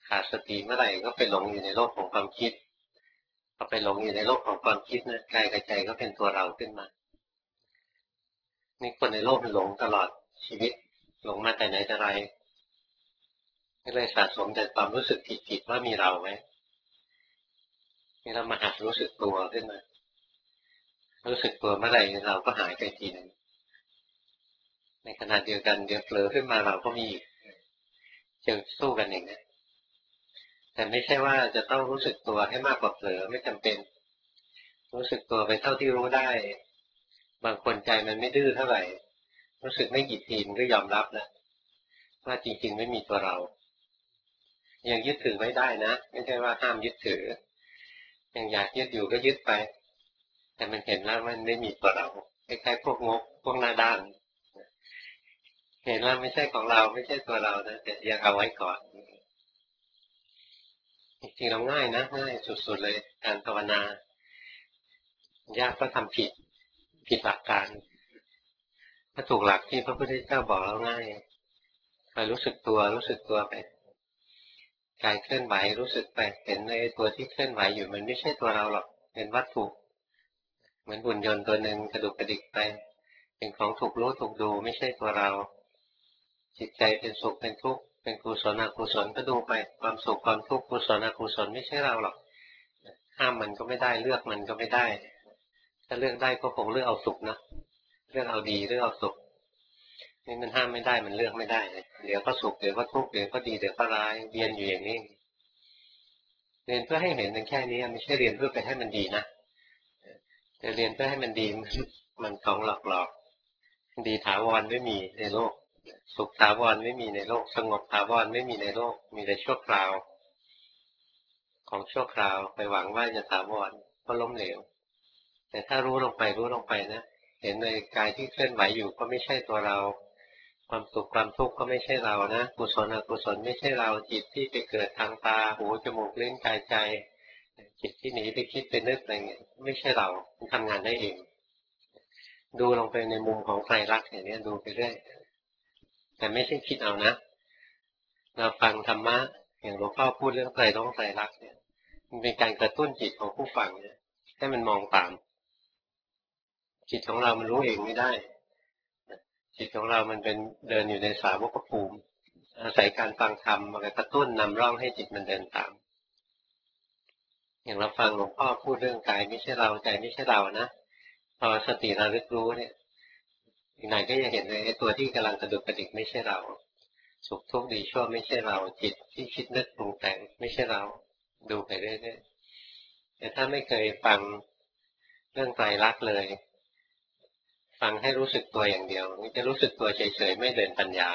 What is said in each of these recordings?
ขาดสติเมื่อไหร่ก็ไปหลงอยู่ในโลกของความคิดพอไปหลงอยู่ในโลกของความคิดนะกายกับใจก็เป็นตัวเราขึ้นมานี่คนในโลกมันหลงตลอดชีวิตหลงมาแต่ไหนแต่ไรก็เลยสะสมแต่ความรู้สึกผิดๆว่ามีเราไหมนี่เรามาหัดรู้สึกตัวขึ้นมารู้สึกตัวเมื่อไหร่เราก็หายไปทีนึงในขณะเดียวกันเดี๋ยวเผลอขึ้นมาเราก็มีอีกจะสู้กันอย่างนี้แต่ไม่ใช่ว่าจะต้องรู้สึกตัวให้มากกว่าเผลอไม่จำเป็นรู้สึกตัวไปเท่าที่รู้ได้บางคนใจมันไม่ดื้อเท่าไหร่รู้สึกไม่กี่ทีมันก็ยอมรับแล้วว่าจริงๆไม่มีตัวเรายังยึดถือไม่ได้นะไม่ใช่ว่าห้ามยึดถือยังอยากยึดอยู่ก็ยึดไปแต่มันเห็นแล้วมันไม่มีตัวเราคล้ายๆพวกงกพวกหน้าด้านเห็นว่าไม่ใช่ของเราไม่ใช่ตัวเรานะแต่ยังเอาไว้ก่อนจริงๆเราง่ายนะง่ายสุดๆเลยการภาวนายากก็ทำผิดหลักการถ้าถูกหลักที่พระพุทธเจ้าบอกเราง่ายไปรู้สึกตัวไปกายเคลื่อนไหวรู้สึกไปเห็นในตัวที่เคลื่อนไหวอยู่มันไม่ใช่ตัวเราหรอกเป็นวัตถุเหมือนหุ่นยนต์ตัวหนึ่งกระดุกกระดิกไปเป็นของถูกรู้ถูกดูไม่ใช่ตัวเราจิตใจเป็นสุขเป็นทุกข์เป็นกุศลอกุศลก็ดูไปความสุขความทุกข์กุศลอกุศลไม่ใช่เราหรอกห้ามมันก็ไม่ได้เลือกมันก็ไม่ได้ถ้าเลือกได้ก็คงเลือกเอาสุขนะเลือกเอาดีเลือกเอาสุขนี่มันห้ามไม่ได้มันเลือกไม่ได้เดี๋ยวก็สุขเดี๋ยวก็ทุกข์เดี๋ยวก็ดีเดี๋ยวก็ร้ายเวียนอยู่อย่างนี้เรียนเพื่อให้เห็นมันแค่นี้ไม่ใช่เรียนเพื่อไปให้มันดีนะแต่เรียนเพื่อให้มันดีมันของหลอกดีถาวรไม่มีในโลกสุขถาวรไม่มีในโลกสงบถาวรไม่มีในโลกมีแต่ชั่วคราวของชั่วคราวไปหวังว่าจะถาวรก็ล้มเหลวแต่ถ้ารู้ลงไปนะเห็นในกายที่เคลื่อนไหวอยู่ก็ไม่ใช่ตัวเราความสุขความทุกข์ก็ไม่ใช่เรานะกุศลอกุศลไม่ใช่เราจิตที่ไปเกิดทางตาหูจมูกลิ้นกายใจจิตที่หนีไปคิดไปนึกอะไรเงี้ยไม่ใช่เรามันทำงานได้เองดูลงไปในมุมของไตรลักษณ์อย่างนี้ดูไปเรื่อยแต่ไม่ใช่คิดเอานะเราฟังธรรมะอย่างหลวงพ่อพูดเรื่องไตรลักษณ์เนี่ยมันเป็นการกระตุ้นจิตของผู้ฟังเนี่ยให้มันมองตามจิตของเรามันรู้เองไม่ได้จิตของเรามันเป็นเดินอยู่ในสาวกภูมิอาศัยการฟังธรรมมากระตุ้นนำร่องให้จิตมันเดินตามอย่างเราฟังหลวงพ่อพูดเรื่องกายไม่ใช่เราใจไม่ใช่เรานะพอสติระลึกรู้เนี่ยอีกหน่อยก็จะเห็นเลยไอ้ตัวที่กำลังกระดุกกระดิกไม่ใช่เราสุขทุกข์ดีชั่วไม่ใช่เราจิตที่คิดนึกปรุงแต่งไม่ใช่เราดูไปเรื่อยๆแต่ถ้าไม่เคยฟังเรื่องไตรลักษณ์เลยฟังให้รู้สึกตัวอย่างเดียวมันจะรู้สึกตัวเฉยๆไม่เดินปัญญา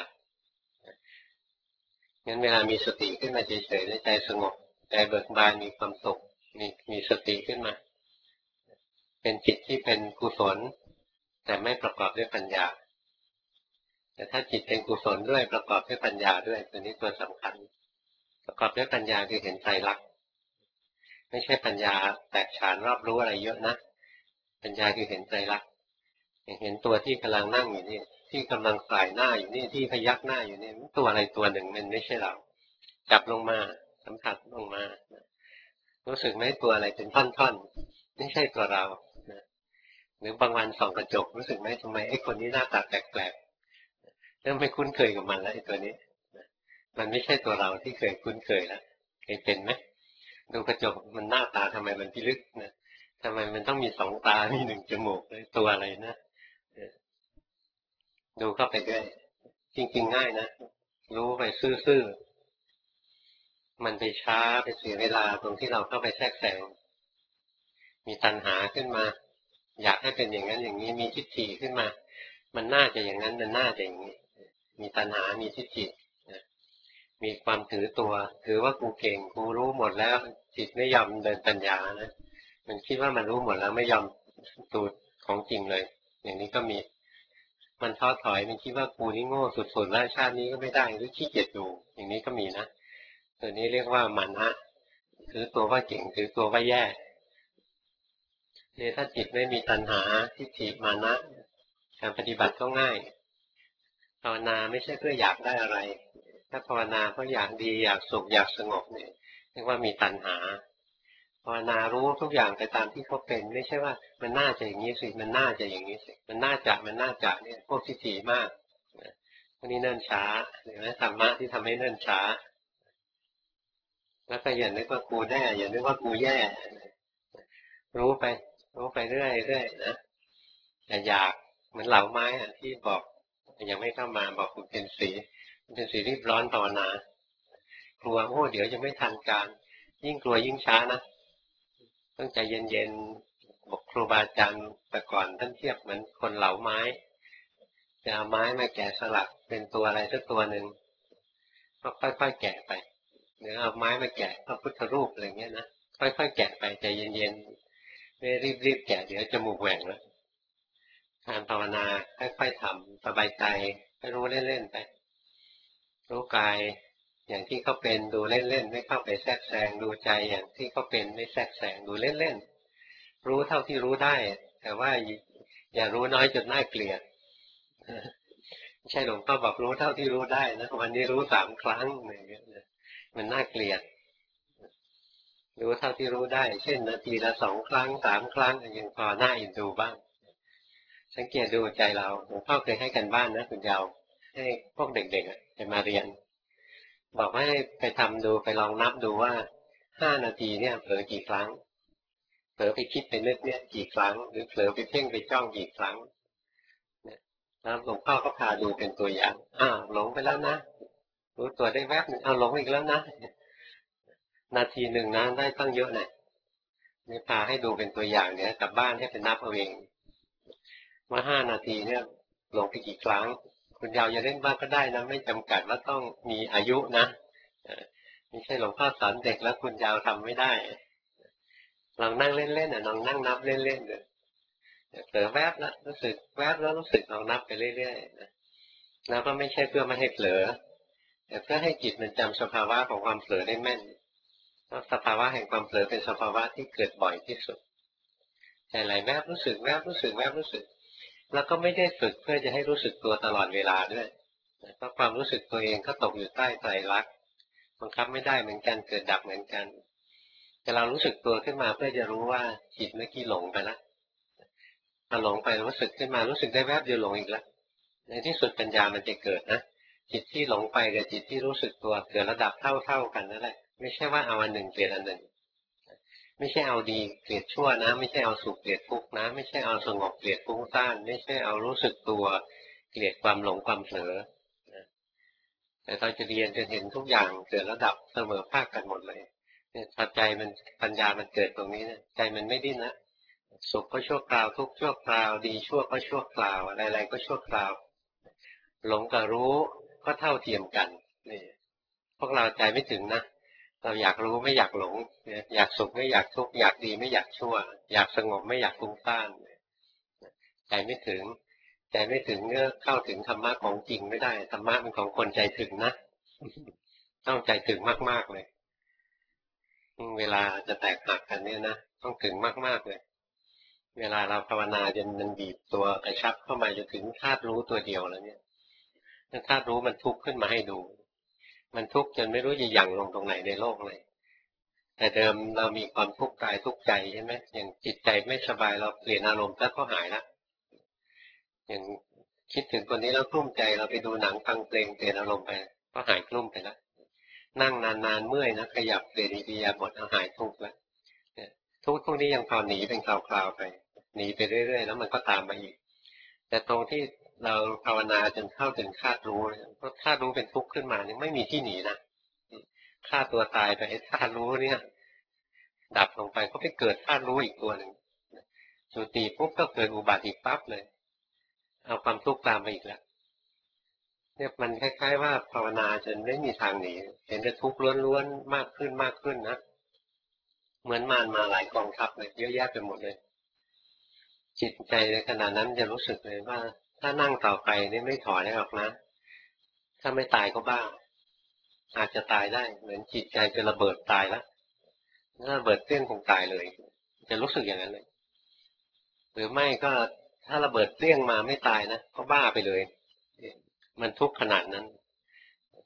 งั้นเวลามีสติขึ้นมาเฉยๆใจสงบใจเบิกบานมีความสุขมีสติขึ้นมาเป็นจิตที่เป็นกุศลแต่ไม่ประกอบด้วยปัญญาแต่ถ้าจิตเป็นกุศลด้วยประกอบด้วยปัญญาด้วยตัวนี้ตัวสำคัญประกอบด้วยปัญญาคือเห็นไตรลักษณ์ไม่ใช่ปัญญาแตกฉานรอบรู้อะไรเยอะนะปัญญาคือเห็นไตรลักษณ์เห็นตัวที่กำลังนั่งอยู่นี่ที่กำลังสายหน้าอยู่นี่ที่พยักหน้าอยู่นี่ตัวอะไรตัวหนึ่งมันไม่ใช่เราจับลงมาสัมผัสลงมารู้สึกไหมตัวอะไรเป็นท่อนๆไม่ใช่ตัวเราหรือบางวันส่องกระจกรู้สึกไหมทำไมไอ้คนนี้หน้าตาแปลกๆเริ่มไม่คุ้นเคยกับมันแล้วไอ้ตัวนี้มันไม่ใช่ตัวเราที่เคยคุ้นเคยแล้วเคยเป็นไหมดูกระจกมันหน้าตาทำไมมันพิลึกนะทำไมมันต้องมีสองตามีหนึ่งจมูกตัวอะไรนะดูเข้าไปด้วยจริงๆง่ายนะรู้ไปซื่อๆมันไปช้าไปเสียเวลาตรงที่เราเข้าไปแทรกแซงมีตัณหาขึ้นมาอยากให้เป็นอย่างนั้นอย่างนี้มีทิฏฐิขึ้นมามันน่าจะอย่างนั้นมันน่าจะอย่างนี้มีตัณหามีทิฏฐิมีความถือตัวถือว่ากูเก่งกูรู้หมดแล้วจิตไม่ยอมเดินปัญญานะมันคิดว่ามันรู้หมดแล้วไม่ยอมดูของจริงเลยอย่างนี้ก็มีมันท้อถอยมันคิดว่ากูนี่โง่สุดๆแล้วชาตินี้ก็ไม่ได้หรือขี้เกียจอยู่อย่างนี้ก็มีนะตัวนี้เรียกว่ามานะถือตัวว่าเก่งถือตัวว่าแย่เนี่ยถ้าจิตไม่มีตัณหาทิฏฐิมานะการปฏิบัติก็ง่ายภาวนาไม่ใช่เพื่ออยากได้อะไรถ้าภาวนาเพราะอยากดีอยากสุขอยากสงบเนี่ยเรียกว่ามีตัณหาภาวนารู้ทุกอย่างไปตามที่เขาเป็นไม่ใช่ว่ามันน่าจะอย่างนี้สิมันน่าจะอย่างนี้สิมันน่าจะเนี่ยพวกทิฏฐิมากพวกนี้เนิ่นช้าเห็นไหมธรรมะที่ทำให้เนิ่นช้าแล้วก็อย่านึกว่ากูแน่อย่านึกว่ากูแย่รู้ไปรู้ไปเรื่อยเรื่อยนะอย่าอยากเหมือนเหลาไม้อะที่บอกยังไม่เข้ามาบอกคุณเป็นสีคุณเป็นสีรีบร้อนภาวนากลัวโอ้เดี๋ยวจะไม่ทันการยิ่งกลัวยิ่งช้านะต้องใจเย็นๆบอกครูบาอาจารย์แต่ก่อนท่านเทียบเหมือนคนเหลาไม้จะเอาไม้มาแกะสลักเป็นตัวอะไรสักตัวหนึ่งก็ค่อยๆแกะไปหรือเอาไม้มาแกะพระพุทธรูปอะไรเงี้ยนะค่อยๆแกะไปใจเย็นๆไม่รีบแกะเดี๋ยวจมูกแหว่งแล้วการภาวนาค่อยๆทำสบายใจให้รู้เล่นๆไปรู้กายอย่างที่เขาเป็นดูเล่นๆไม่เข้าไปแทรกแซงดูใจอย่างที่เขาเป็นไม่แทรกแซงดูเล่นๆรู้เท่าที่รู้ได้แต่ว่าอย่ารู้น้อยจนน่าเกลียดไม่ใช่หลวงพ่อบอกรู้เท่าที่รู้ได้นะวันนี้รู้3 ครั้งอย่างเงี้ยมันน่าเกลียดรู้เท่าที่รู้ได้เช่นนาทีละ2 ครั้ง3 ครั้งยังพอน่าอินดูบ้างสังเกตดูใจเราหลวงพ่อเคยให้กันบ้านนะคุณยาวให้พวกเด็กๆจะมาเรียนบอกให้ไปทำดูไปลองนับดูว่า5 นาทีเนี่ยเผลอกี่ครั้งเผลอไปคิดไปนึกเนี่ยกี่ครั้งหรือเผลอไปเพ่งไปจ้องกี่ครั้งเนี่ยแล้วหลวงพ่อก็พาดูเป็นตัวอย่างหลงไปแล้วนะรู้ตัวได้แวบหนึ่งหลงอีกแล้วนะนาทีหนึ่งนะได้ตั้งเยอะเนี่ยนี่พาให้ดูเป็นตัวอย่างเนี่ยกลับบ้านให้เป็นนับเอาเองว่า5 นาทีเนี่ยหลงไปกี่ครั้งคุณยาวจะเล่นบ้างก็ได้นะไม่จำกัดว่าต้องมีอายุนะไม่ใช่หลวงพ่อสอนเด็กแล้วคุณยาวทำไม่ได้ลองนั่งเล่นๆลองนั่งนับเล่นๆเลยเผลอแวบแล้วรู้สึกแวบแล้วรู้สึกลองนับไปเรื่อยๆนะแล้วก็ไม่ใช่เพื่อไม่ให้เผลอแต่เพื่อให้จิตมันจำสภาวะของความเผลอได้แม่นเพราะสภาวะแห่งความเผลอเป็นสภาวะที่เกิดบ่อยที่สุดใจไหลแวบรู้สึกแวบรู้สึกแวบรู้สึกแล้วก็ไม่ได้ฝึกเพื่อจะให้รู้สึกตัวตลอดเวลาด้วยเพราะความรู้สึกตัวเองก็ตกอยู่ใต้ไตรลักษณ์บังคับไม่ได้เหมือนกันเกิดดับเหมือนกันแต่เรารู้สึกตัวขึ้นมาเพื่อจะรู้ว่าจิตเมื่อกี้หลงไปแล้วพอหลงไปรู้สึกขึ้นมารู้สึกได้แวบเดียวหลงอีกแล้วในที่สุดปัญญามันจะเกิดนะจิตที่หลงไปกับจิตที่รู้สึกตัวเกิดระดับเท่ากันนั่นแหละไม่ใช่ว่าเอาอันหนึ่งเกลียดอันหนึ่งไม่ใช่เอาดีเกลียดชั่วนะไม่ใช่เอาสุขเกลียดทุกข์นะไม่ใช่เอาสงบเกลียดฟุ้งซ่านไม่ใช่เอารู้สึกตัวเกลียดความหลงความเผลอแต่เราจะเรียนจะเห็นทุกอย่างเกิดระดับเสมอภาคกันหมดเลยเนี่ยพอใจมันปัญญามันเกิดตรงนี้เนี่ยใจมันไม่ดิ้นนะสุขก็ชั่วคราวทุกข์ชั่วคราวดีชั่วก็ชั่วคราวอะไรๆก็ชั่วคราวหลงกับรู้ก็เท่าเทียมกันนี่พวกเราใจไม่ถึงนะเราอยากรู้ไม่อยากหลงอยากสุขไม่อยากทุกข์อยากดีไม่อยากชั่วอยากสงบไม่อยากฟุ้งซ่านใจไม่ถึงใจไม่ถึงเนี่ยเข้าถึงธรรมะของจริงไม่ได้ธรรมะเป็นของคนใจถึงนะต้องใจถึงมากๆเลยเวลาจะแตกหักกันเนี่ยนะต้องถึงมากๆเลยเวลาเราภาวนาจนมันบีบตัวกระชับเข้ามาจนถึงธาตุรู้ตัวเดียวแล้วเนี่ยธาตุรู้มันทุกข์ขึ้นมาให้ดูมันทุกข์จนไม่รู้จะหยั่งลงตรงไหนในโลกเลยแต่เดิมเรามีความทุกข์กายทุกข์ใจใช่ไหมอย่างจิตใจไม่สบายเราเปลี่ยนอารมณ์แล้วก็หายละอย่างคิดถึงคนนี้แล้วกลุ้มใจเราไปดูหนังฟังเพลงเปลี่ยนอารมณ์ไปก็หายกลุ้มไปแล้วนั่งนานๆเมื่อยนะขยับเปลี่ยนอิริยาบถหายทุกข์แล้วทุกข์พวกนี้ยังพอหนีเป็นคราวๆไปหนีไปเรื่อยๆแล้วมันก็ตามมาอีกแต่ตรงที่เราภาวนาจนเข้าถึงธาตุรู้เพราะธาตุรู้เป็นทุกข์ขึ้นมาเนี่ยไม่มีที่หนีนะฆ่าตัวตายไปไอ้ธาตุรู้เนี่ยดับลงไปก็ไปเกิดธาตุรู้อีกตัวหนึ่งจุติปุ๊บก็เกิดอุบัติอีกปั๊บเลยเอาความทุกข์ตามไปอีกแล้วเนี่ยมันคล้ายๆว่าภาวนาจนไม่มีทางหนีเห็นแต่ทุกข์ล้วนๆมากขึ้นมากขึ้นนะเหมือนมารมาหลายกองทัพเลยเยอะแยะไปหมดเลยจิตใจในขณะนั้นจะรู้สึกเลยว่าถ้านั่งต่อไปนี่ไม่ถอยได้หรอกนะถ้าไม่ตายก็บ้าอาจจะตายได้เหมือนจิตใจจะระเบิดตายแล้วถ้าระเบิดเตี้ยงคงตายเลยจะรู้สึกอย่างนั้นเลยหรือไม่ก็ถ้าระเบิดเตี้ยงมาไม่ตายนะก็บ้าไปเลยมันทุกข์ขนาดนั้น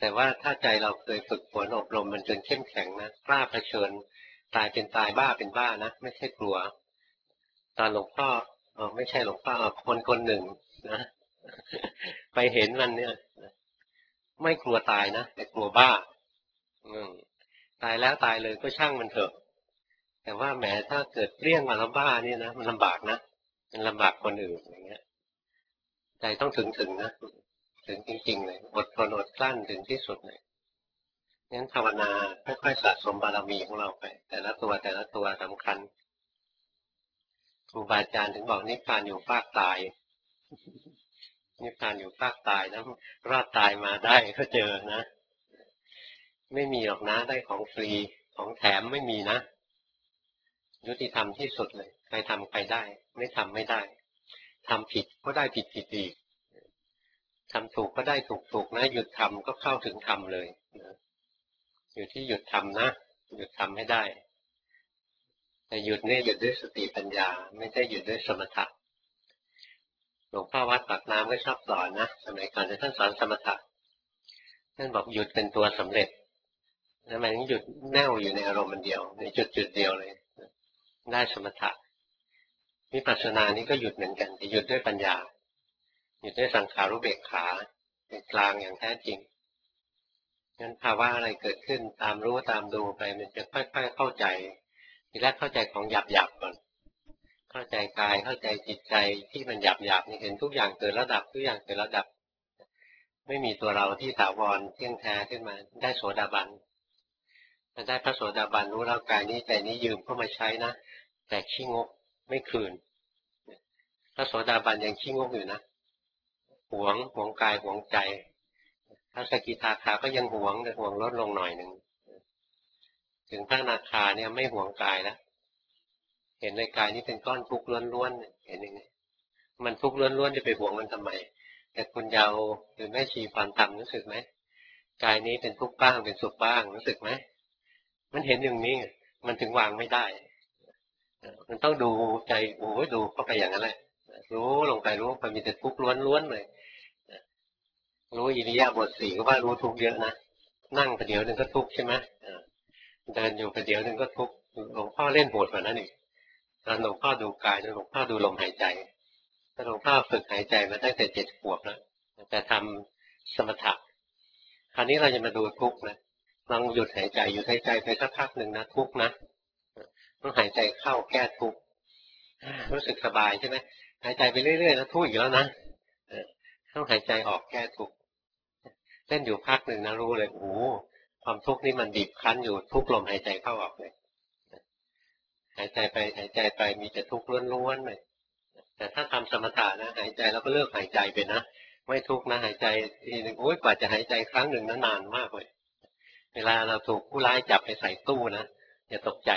แต่ว่าถ้าใจเราเคยฝึกฝนอบรมมันจนเข้มแข็งนะกล้าเผชิญตายเป็นตายบ้าเป็นบ้านะไม่ใช่กลัวตอนหลวงพ่อไม่ใช่หลวงพ่อคนคนหนึ่งนะไปเห็นมันเนี่ยไม่กลัวตายนะแต่กลัวบ้าอืมตายแล้วตายเลยก็ช่างมันเถอะแต่ว่าแหมถ้าเกิดเปรี้ยงมาแล้วบ้านี่นะมันลำบากนะมันลำบากคนอื่นอย่างเงี้ยใจต้องถึงนะถึงจริงๆเลยอดทนอดกลั้นถึงที่สุดเลยงั้นภาวนาค่อยๆสะสมบารมีของเราไปแต่ละตัวแต่ละตัวสำคัญครูบาอาจารย์ถึงบอกนิพพานอยู่ภาคตายนิพพานอยู่ภาคตายนะรอดตายมาได้ก็เจอนะไม่มีหรอกนะได้ของฟรีของแถมไม่มีนะยุติธรรมที่สุดเลยใครทำใครได้ไม่ทำไม่ได้ทำผิดก็ได้ผิดผิดอีกทำถูกก็ได้ถูกถูกนะหยุดทำก็เข้าถึงธรรมเลยนะอยู่ที่หยุดทำนะหยุดทำให้ได้แต่หยุดเนี่ยหยุดด้วยสติปัญญาไม่ได้หยุดด้วยสมถะหลวงพ่อวัดปากน้ำก็ชอบสอนนะสมัยก่อนท่านสอนสมถะท่านบอกหยุดเป็นตัวสำเร็จทำไมถึงหยุดแน่วอยู่ในอารมณ์มันเดียวในจุดเดียวเลยได้สมถะวิปัสสนานี้ก็หยุดเหมือนกันแต่หยุดด้วยปัญญาหยุดด้วยสังขารุเบกขาเป็นกลางอย่างแท้จริงงั้นภาวะอะไรเกิดขึ้นตามรู้ตามดูไปมันจะค่อยๆเข้าใจทีแรกเข้าใจของหยาบๆก่อนเข้าใจกายเข้าใจจิตใจที่มันหยาบๆนี่เห็นทุกอย่างเกิดระดับทุกอย่างเกิดระดับไม่มีตัวเราที่ถาวรเที่ยงแท้ขึ้นมาได้โสดาบันถ้าได้พระโสดาบันรู้แล้วกายนี้ใจนี้ยืมเข้ามาใช้นะแต่ขี้งกไม่คืนพระโสดาบันยังขี้งกอยู่นะหวงกายหวงใจพระสกิทาคาก็ยังหวงแต่หวงลดลงหน่อยหนึ่งถึงพระอนาคาเนี่ยไม่หวงกายแล้วเห็นในกายนี้เป็นก้อนทุกข์ล้วนๆเห็นยังไงมันทุกข์ล้วนๆจะไปหวงมันทำไมแต่คุณเยาว์หรือแม่ชีฟันธรรมรู้สึกไหมกายนี้เป็นทุกข์บ้างเป็นสุขบ้างรู้สึกไหมมันเห็นอย่างนี้มันถึงวางไม่ได้มันต้องดูใจโอ้ยดูเข้าไปอย่างนั้นแหละรู้ลงไปรู้ไปมีแต่ทุกข์ล้วนๆเลยรู้อิริยาบถสี่ก็ว่ารู้ทุกข์เยอะนะนั่งประเดี๋ยวหนึ่งก็ทุกข์ใช่ไหมเดินอยู่ประเดี๋ยวหนึ่งก็ทุกข์หลวงพ่อเล่นโหดกว่านั้นอีกตอนหลวงพ่อดูกายหลวงพ่อดูลมหายใจหลวงพ่อฝึกหายใจมาตั้งแต่7 ขวบแล้วแต่ทำสมถะคราวนี้เราจะมาดูทุกข์นะลองหยุดหายใจหยุดหายใจไปสักพักหนึ่งนะทุกข์นะต้องหายใจเข้าแก้ทุกข์รู้สึกสบายใช่ไหมหายใจไปเรื่อยๆแล้วทุกข์อีกแล้วนะต้องหายใจออกแก้ทุกข์เล่นอยู่พักหนึ่งนะรู้เลยโอ้ความทุกข์นี่มันบีบคั้นอยู่ทุกลมหายใจเข้าออกเลยหายใจไปหายใจไปมีแต่ทุกข์ล้วนๆเลยแต่ถ้าทำสมถะนะหายใจแล้วก็เลิกหายใจไปนะไม่ทุกข์นะหายใจทีหนึ่งโอ้ยกว่าจะหายใจครั้งหนึ่งนานมากเลยเวลาเราถูกผู้ร้ายจับไปใส่ตู้นะอย่าตกใจ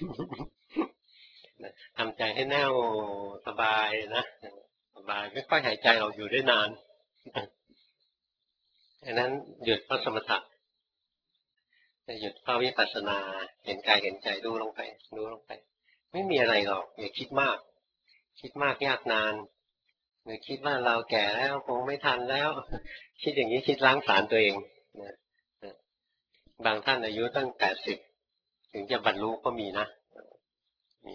ทำใจให้แน่วสบายนะสบายไม่ค่อยหายใจเราอยู่ได้นานดังนั้นหยุดเพราะสมถะหยุดเพราะวิปัสสนาเห็นกายเห็นใจดูลงไปดูลงไปไม่มีอะไรหรอกอย่าคิดมากคิดมากยากนานหรือคิดว่าเราแก่แล้วคงไม่ทันแล้วคิดอย่างนี้คิดล้างผลาญตัวเองนะบางท่านอายุตั้ง80ถึงจะบรรลุก็มีนะมี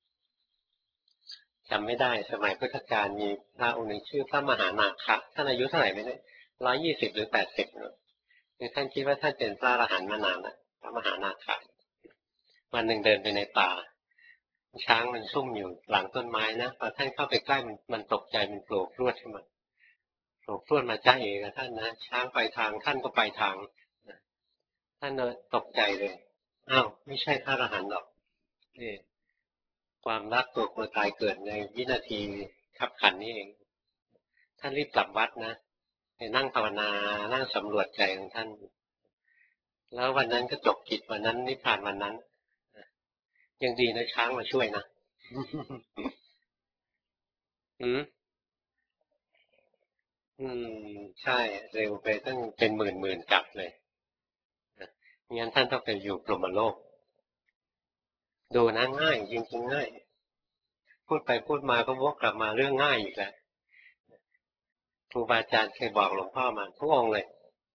จำไม่ได้สมัยพุทธกาลมีพระองค์หนึ่งชื่อพระมหานาคะท่านอายุเท่าไหร่ไม่ได้120หรือ80คือท่านคิดว่าท่านเป็นพระอรหันต์มานานแล้วพระมหานาคะวันหนึ่งเดินไปในป่าช้างมันซุ่มอยู่หลังต้นไม้นะพอท่านเข้าไปใกล้มันตกใจมันโผล่พรวดขึ้นมาโผล่พรวดมาจ้าเองกับท่านนะช้างไปทางท่านก็ไปทางท่านตกใจเลยอ้าวไม่ใช่พระอรหันต์หรอกนี่ความรักตัวกลัวตายเกิดในวินาทีขับขันนี่เองท่านรีบกลับวัดนะไปนั่งภาวนานั่งสำรวจใจของท่านแล้ววันนั้นก็จบกิจวันนั้นนิพพานวันนั้นยังดีนะช้างมาช่วยนะอืมอืใช่เร็วไปตั้งเป็นหมื่นกลับเลยงั้นท่านต้องไปอยู่พรหมโลกดูนะง่ายจริงๆง่ายพูดไปพูดมาก็วกกลับมาเรื่องง่ายอีกแล้วครูบาอาจารย์เคยบอกหลวงพ่อมาทุกองเลย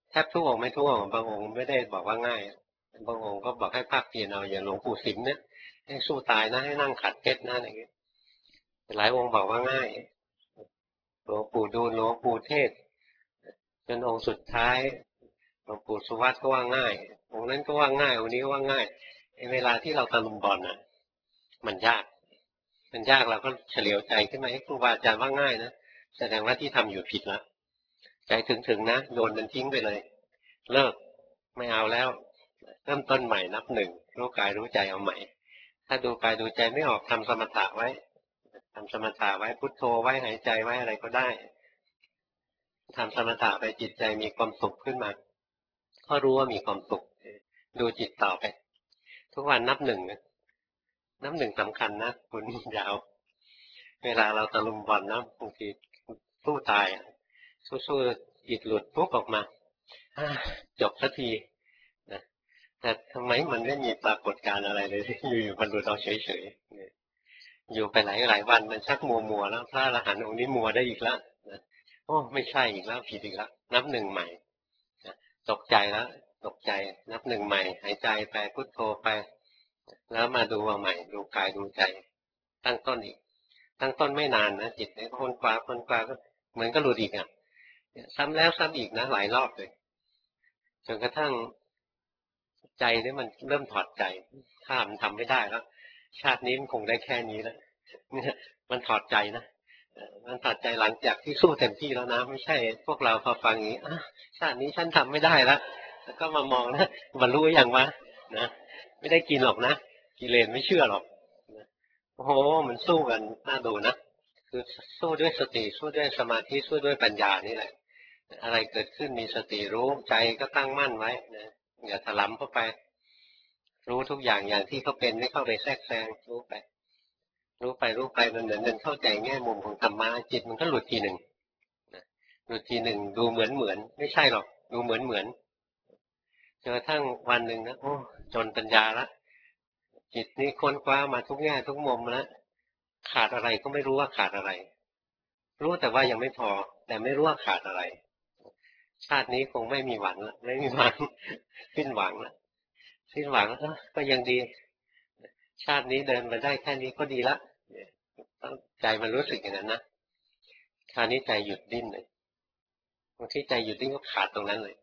แทบทุกองค์ไม่ทุกองค์บางองค์ไม่ได้บอกว่าง่ายบางองค์ก็บอกให้ภาคเพียรเอาอย่างหลวงปู่สิมเนี่ยให้สู้ตายนะให้นั่งขัดเพชรนะอะไรอย่างเงี้ยหลายองค์บอกว่าง่ายหลวงปู่ดูลหลวงปู่เทศจนองค์สุดท้ายหลวงปู่สุวัตก็ว่าง่ายองค์นั้นก็ว่าง่ายองค์นี้ก็ว่าง่ายเวลาที่เราตะลุมบอลน่ะมันยากเราก็เฉลียวใจขึ้นมาให้ครูบาอาจารย์ว่าง่ายนะแสดงว่าที่ทำอยู่ผิดแล้วใจถึงนะโยนมันทิ้งไปเลยเลิกไม่เอาแล้วเริ่มต้นใหม่นับหนึ่งรู้กายรู้ใจเอาใหม่ถ้าดูกายดูใจไม่ออกทำสมถะไว้ทำสมถะไว้พุทโธไว้หายใจไว้อะไรก็ได้ทำสมถะไปจิตใจมีความสุขขึ้นมาก็รู้ว่ามีความสุขดูจิตต่อไปทุกวันนับหนึ่งนะนับหนึ่งสำคัญนะคุณยาวเวลาเราตะลุมบอลนะบางทีสู้ตายสู้ๆอิดหลุดปุ๊บออกมาจบสักทีนะแต่ทำไมมันไม่มีปรากฏการณ์อะไรเลยอยู่ๆมันหลุดเราเฉยๆอยู่ไปหลายวันมันชักมัวแล้วพระอรหันต์องค์นี้มัวได้อีกแล้วนะโอ้ไม่ใช่อีกแล้วผิดอีกแล้วนับหนึ่งใหม่นะตกใจแล้วตกใจนับหนึ่งใหม่หายใจไปพุทโธไปแล้วมาดูเอาใหม่ดูกายดูใจตั้งต้นอีกตั้งต้นไม่นานนะจิตเนี่ยคนกว่าก็เหมือนก็หลุดอีกอ่ะซ้ำแล้วซ้ำอีกนะหลายรอบเลยจนกระทั่งใจนี่มันเริ่มถอดใจถ้ามันทำไม่ได้แล้วชาตินี้มันคงได้แค่นี้แล้วเนี่ยมันถอดใจนะมันถอดใจหลังจากที่สู้เต็มที่แล้วนะไม่ใช่พวกเราพอฟังอย่างนี้ชาตินี้ฉันทำไม่ได้แล้วแล้วก็มามองนะบรรลุยังวะนะไม่ได้กินหรอกนะกิเลสไม่เชื่อหรอกโอ้โหมันสู้กันน่าดูนะคือสู้ด้วยสติสู้ด้วยสมาธิสู้ด้วยปัญญานี่แหละอะไรเกิดขึ้นมีสติรู้ใจก็ตั้งมั่นไว้นะอย่าถลำเข้าไปรู้ทุกอย่างอย่างที่เขาเป็นไม่เข้าไปแทรกแซงรู้ไปมันเหมือนมันเข้าใจแง่มุมของธรรมะจิตมันก็หลุดทีหนึ่งหลุดทีหนึ่งดูเหมือนไม่ใช่หรอกดูเหมือนจนกระทั่งวันหนึ่งนะโอ้จนปัญญาละจิตนี้ค้นคว้ามาทุกแง่ทุกมุมแล้วขาดอะไรก็ไม่รู้ว่าขาดอะไรรู้แต่ว่ายังไม่พอแต่ไม่รู้ว่าขาดอะไรชาตินี้คงไม่มีหวังละไม่มีหวังสิ้นหวังละสิ้นหวังก็ยังดีชาตินี้เดินมาได้แค่นี้ก็ดีละใจมันรู้สึกอย่างนั้นนะคราวนี้ใจหยุดดิ้นเลยบางทีใจหยุดดิ้นก็ขาดตรงนั้นเลย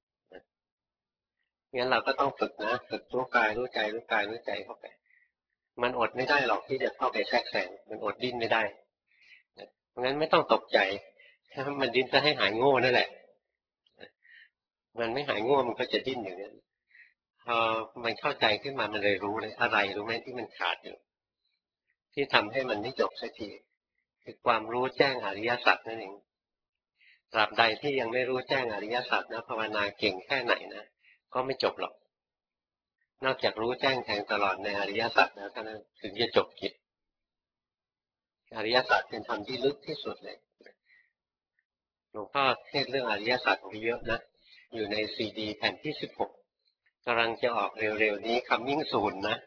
งั้นเราก็ต้องฝึกนะฝึกรู้กายรู้ใจรู้กายรู้ใจเข้าไปมันอดไม่ได้หรอกที่จะเข้าไปแทรกแซงมันอดดิ้นไม่ได้เพราะงั้นไม่ต้องตกใจถ้ามันดิ้นจะให้หายโง่นั่นแหละมันไม่หายง่วงมันก็จะดิ้นอย่างนี้พอมันเข้าใจขึ้นมามันเลยรู้เลยอะไรรู้ไหมที่มันขาดอยู่ที่ทำให้มันไม่จบสักทีคือความรู้แจ้งอริยสัจนั่นเองตราบใดที่ยังไม่รู้แจ้งอริยสัจนะภาวนาเก่งแค่ไหนนะก็ไม่จบหรอกนอกจากรู้แจ้งแทงตลอดในอริยสัจแล้วเท่านั้นถึงจะจบกิจอริยสัจเป็นธรรมที่ลึกที่สุดเลยหลวงพ่อเทศเรื่องอริยสัจเยอะนะอยู่ในซีดีแผ่นที่16กำลังจะออกเร็วๆนี้coming soonนะ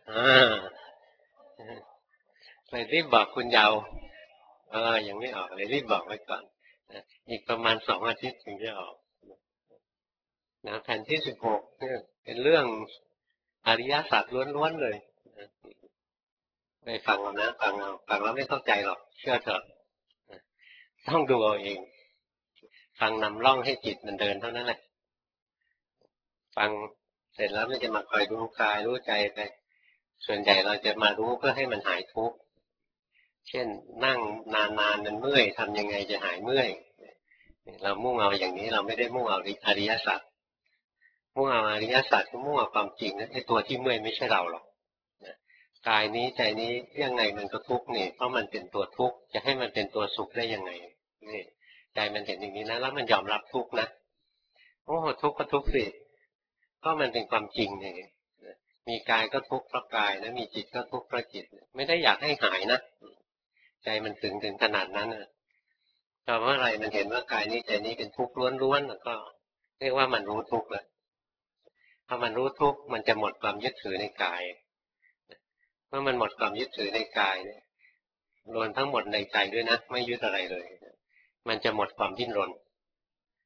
เลยรีบบอกคุณเยาว์ยังไม่ออกเลยรีบบอกไว้ก่อนอีกประมาณ2 อาทิตย์ถึงจะออกนะแผ่นที่16เนี่ยเป็นเรื่องอริยสัจล้วนๆเลยไปฟังเอานะฟังแล้วไม่เข้าใจหรอกเชื่อเถอะต้องดูเอาเองฟังนำร่องให้จิตมันเดินเท่านั้นแหละฟังเสร็จแล้วมันจะมาคอยรู้กายรู้ใจไปส่วนใหญ่เราจะมารู้เพื่อให้มันหายทุกข์เช่นนั่งนานๆมันเมื่อยทำยังไงจะหายเมื่อยเรามุ่งเอาอย่างนี้เราไม่ได้มุ่งเอาอริยสัจมุ่งเอาอริยสัจก็มุ่งเอาความจริงนะไอ้ตัวที่เมื่อยไม่ใช่เราหรอกกายนี้ใจนี้ยังไงมันก็ทุกข์นี่เพราะมันเป็นตัวทุกข์จะให้มันเป็นตัวสุขได้ยังไงนี่ใจมันเห็นอย่างนี้นะแล้วมันยอมรับทุกข์นะโอ้ทุกข์ก็ทุกข์สิก็มันเป็นความจริงไงมีกายก็ทุกข์เพราะกายนะมีจิตก็ทุกข์เพราะจิตไม่ได้อยากให้หายนะใจมันถึงขนาดนั้นนะแต่เมื่อไรมันเห็นว่ากายนี้ใจนี้เป็นทุกข์ล้วนๆแล้วก็เรียกว่ามันรู้ทุกข์แล้วพอมันรู้ทุกข์มันจะหมดความยึดถือในกายเมื่อมันหมดความยึดถือในกายเนี่ยรวมทั้งหมดในใจด้วยนะไม่ยึดอะไรเลยมันจะหมดความดิ้นรน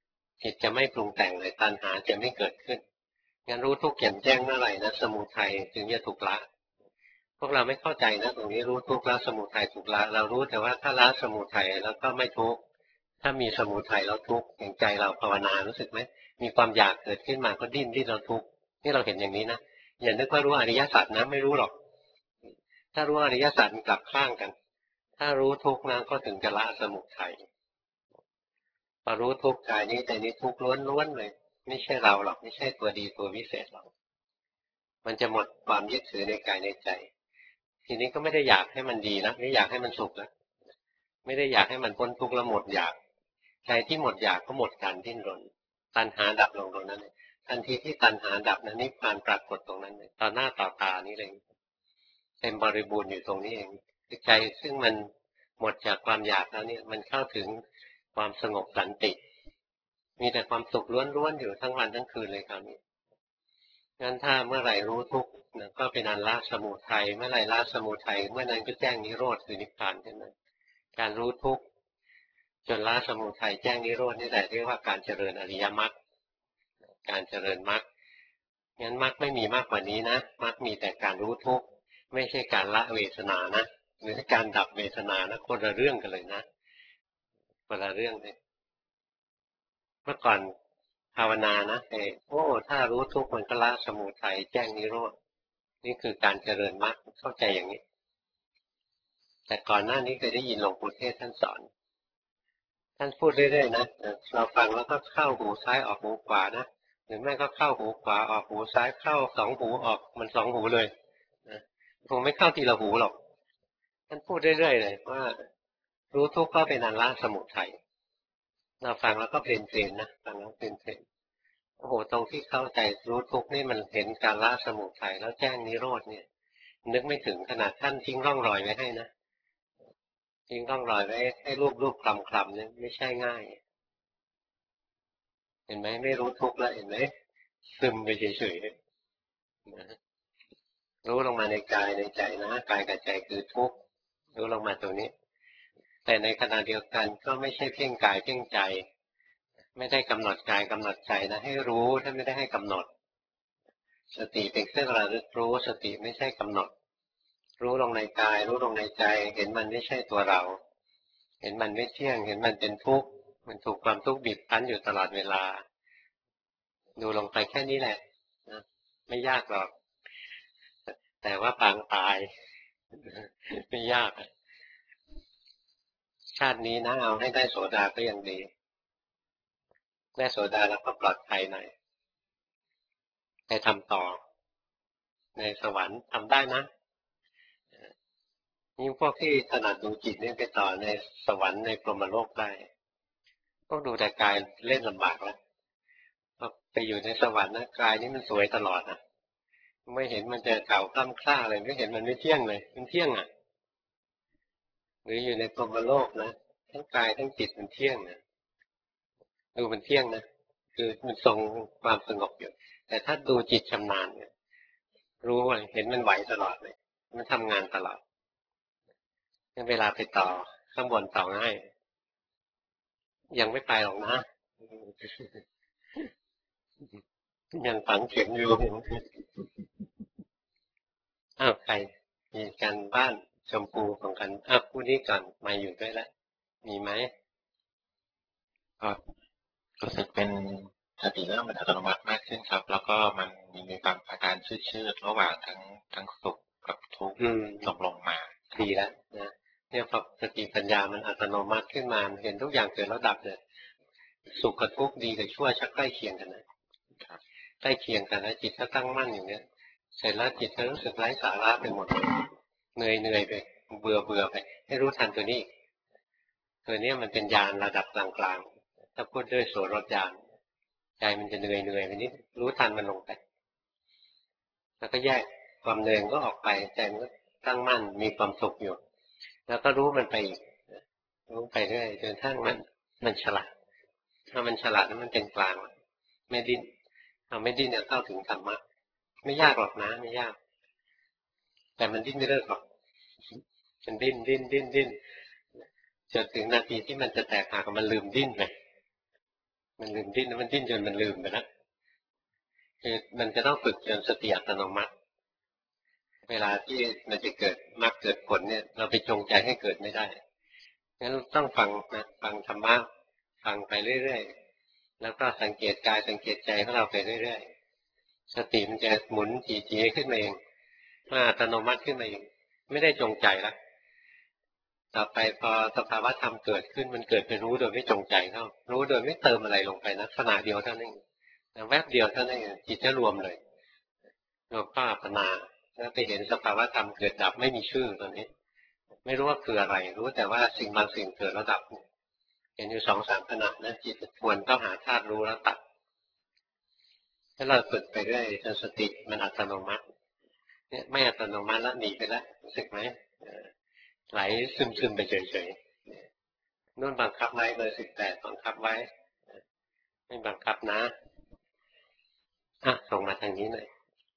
จิตจะไม่ปรุงแต่งเลยตัณหาจะไม่เกิดขึ้นงั้นรู้ทุกข์แจ่มแจ้งเมื่อไหร่นะสมุทัยถึงจะถูกละพวกเราไม่เข้าใจนะตรงนี้รู้ทุกข์แล้วสมุทัยถูกละเรารู้แต่ว่าถ้าละสมุทัยแล้วก็ไม่ทุกข์ถ้ามีสมุทัยแล้วทุกข์อย่างใจเราภาวนารู้สึกไหมมีความอยากเกิดขึ้นมาก็ดิ้นเราทุกข์นี่เราเห็นอย่างนี้นะอย่านึกว่ารู้อริยสัจนะไม่รู้หรอกถ้ารู้อริยสัจมันกลับข้างกันถ้ารู้ทุกข์นะก็ถึงจะละสมุทัยพอรู้ทุกข์กายนี้ใจนี้ทุกข์ล้วนๆเลยไม่ใช่เราหรอกไม่ใช่ตัวดีตัววิเศษหรอกมันจะหมดความยึดถือในกายในใจทีนี้ก็ไม่ได้อยากให้มันดีนะไม่อยากให้มันสุขนะไม่ได้อยากให้มันพ้นทุกข์แล้วหมดอยากใจที่หมดอยากก็หมดการดิ้นรนตัณหาดับลงตรงนั้นเลยทันทีที่ตัณหาดับนั้นนิพพานปรากฏตรงนั้นเลยต่อหน้าต่อตานี่เลยเต็มบริบูรณ์อยู่ตรงนี้เองใจซึ่งมันหมดจากความอยากแล้วเนี่ยมันเข้าถึงความสงบสันติมีแต่ความสุขล้วนๆอยู่ทั้งวันทั้งคืนเลยคราวนี้งั้นถ้าเมื่อไหร่รู้ทุกข์ก็เป็นอันละสมุทัยเมื่อไหร่ละสมุทัยเมื่อนั้นก็แจ้งนิโรธคือนิพพานขึ้นมาการรู้ทุกข์จนละสมุทัยแจ้งนิโรธนี่แหละเรียกว่าการเจริญอริยมรรคการเจริญมรรคงั้นมรรคไม่มีมากกว่านี้นะมรรคมีแต่การรู้ทุกข์ไม่ใช่การละเวทนานะหรือการดับเวทนานะคนละเรื่องกันเลยนะคนละเรื่องเลยเมื่อก่อนภาวนานะโอ้ถ้ารู้ทุกข์มันก็ละสมุทัยแจ้งนิโรธนี่คือการเจริญมรรคเข้าใจอย่างนี้แต่ก่อนหน้านี้เคยได้ยินหลวงปู่เทศท่านสอนท่านพูดเรื่อยๆนะเราฟังแล้วก็เข้าหูซ้ายออกหูขวานะหรือไม่ก็เข้าหูขวาออกหูซ้ายเข้าสองหูออกมันสองหูเลยนะคงไม่เข้าทีละหูหรอกท่านพูดเรื่อยๆเลยว่ารู้ทุกข์ก็เป็นอันละสมุทัยเราฟังแล้วก็เพลินๆนะฟังแล้วเพลินๆโอ้โหตรงที่เข้าใจรู้ทุกข์นี่มันเห็นการละสมุทัยแล้วแจ้งนิโรธเนี่ยนึกไม่ถึงขนาดท่านทิ้งร่องรอยไว้ให้นะทิ้งร่องรอยไว้ให้รูปคลำๆเนี่ยไม่ใช่ง่ายเห็นไหมไม่รู้ทุกข์แล้วเห็นไหมซึมไปเฉยๆนะรู้ลงมาในกายในใจนะกายกับใจคือทุกข์รู้ลงมาตรงนี้แต่ในขณะเดียวกันก็ไม่ใช่เพ่งกายเพ่งใจไม่ได้กำหนดกายกำหนดใจนะให้รู้ถ้าไม่ได้ให้กำหนดสติเป็นเครื่องระลึกรู้สติไม่ใช่กำหนดรู้ลงในกายรู้ลงในใจเห็นมันไม่ใช่ตัวเราเห็นมันไม่เที่ยงเห็นมันเป็นทุกข์มันถูกความทุกข์บีบคั้นอยู่ตลอดเวลาดูลงไปแค่นี้แหละนะไม่ยากหรอกแต่ว่าปางตายไม่ยากชาตินี้นะเอาให้ได้โสดาก็ยังดีได้โสดาแล้วก็ปลอดภัยหน่อยไปทำต่อในสวรรค์ทำได้นะยิ่งพวกที่ถนัดดูจิตเนี่ยไปต่อในสวรรค์ในพรหมโลกได้พวกดูแต่กายเล่นลำบากแล้วพอไปอยู่ในสวรรค์นะกายนี่มันสวยตลอดนะไม่เห็นมันจะเก่าคล่ำคล้าเลยไม่เห็นมันไม่เที่ยงเลยมันเที่ยงอ่ะหรืออยู่ในพรหมโลกนะทั้งกายทั้งจิตมันเที่ยงนะดูมันเที่ยงนะคือมันทรงความสงบอยู่แต่ถ้าดูจิตชำนาญเนี่ยรู้ว่าเห็นมันไหวตลอดเลยมันทำงานตลอดเวลาไปต่อข้างบนต่อง่ายยังไม่ไปหรอกนะยังฝังเข็มอยู่อ้าวใครมีการบ้านชมพูของกันอ้าวผู้นี้ก่อนมาอยู่ด้วยแล้วมีไหมก็รู้สึกเป็นสติเริ่มเป็นอัตโนมัติมากขึ้นครับแล้วก็มันมีความอาการชืดๆระหว่างทั้งสุขกับทุกข์ลงมาดีแล้วนะเนี่ยพอสติปัญญามันอัตโนมัติขึ้นมาเห็นทุกอย่างเกิดแล้วดับเลยสุขกับทุกข์ดีกับชั่วชักใกล้เคียงกันนะใกล้เคียงกันแล้วจิตก็ตั้งมั่นอย่างเนี้ยเสร็จแล้วจิตก็รู้สึกไร้สาระไปหมดเหนื่อยไปเบื่อไปให้รู้ทันตัวนี้ตัวนี้มันเป็นญาณระดับกลางๆถ้าพูดด้วยโสรถญาณใจมันจะเหนื่อยไปนิดรู้ทันมันลงไปแล้วก็แยกความเหนื่อยก็ออกไปใจมันก็ตั้งมั่นมีความสุขอยู่แล้วก็รู้มันไปอีกรู้ไปเรื่อยจนทั้งมันฉลาดถ้ามันฉลาดแล้วมันเป็นกลางไม่ดิ้นเราไม่ดิ้นเนี่ยเข้าถึงธรรมะไม่ยากหรอกนะไม่ยากแต่มันดิ้นไม่เลิกหรอกมันดิ้นจนถึงนาทีที่มันจะแตกหักมันลืมดิ้นไปมันลืมดิ้นแล้วมันดิ้นจนมันลืมไปแล้วคือมันจะต้องฝึกจนสติอัตโนมัติเวลาที่มันจะเกิดมรรคเกิดผลเนี่ยเราไปจงใจให้เกิดไม่ได้งั้นต้องฟังนะฟังธรรมะฟังไปเรื่อยๆแล้วก็สังเกตกายสังเกตใจของเราไปเรื่อยๆสติมันจะหมุนจีๆขึ้นมาเองมาอัตโนมัติขึ้นมาเองไม่ได้จงใจแล้วต่อไปพอสภาวะธรรมเกิดขึ้นมันเกิดไปรู้โดยไม่จงใจเข้ารู้โดยไม่เติมอะไรลงไปนะขณะเดียวเท่านั้นแวบเดียวเท่านั้นจิตจะรวมเลยรวมก็อัปปนาแล้วไปเห็นสภาวะธรรมเกิดดับไม่มีชื่อตอนนี้ไม่รู้ว่าคืออะไรรู้แต่ว่าสิ่งบางสิ่งเกิดแล้วดับเห็นอยู่2-3ขณะนะจิตทวนเข้าหาธาตุรู้แล้วตัดถ้าเราฝึกไปเรื่อยจนสติมันอัตโนมัติเนี่ยไม่อัตโนมัติแล้วหนีไปแล้วรู้สึกไหมไหลซึมๆไปเฉยๆนู่นบังคับไว้เบอร์18บังคับไว้ไม่บังคับนะส่งมาทางนี้หน่อย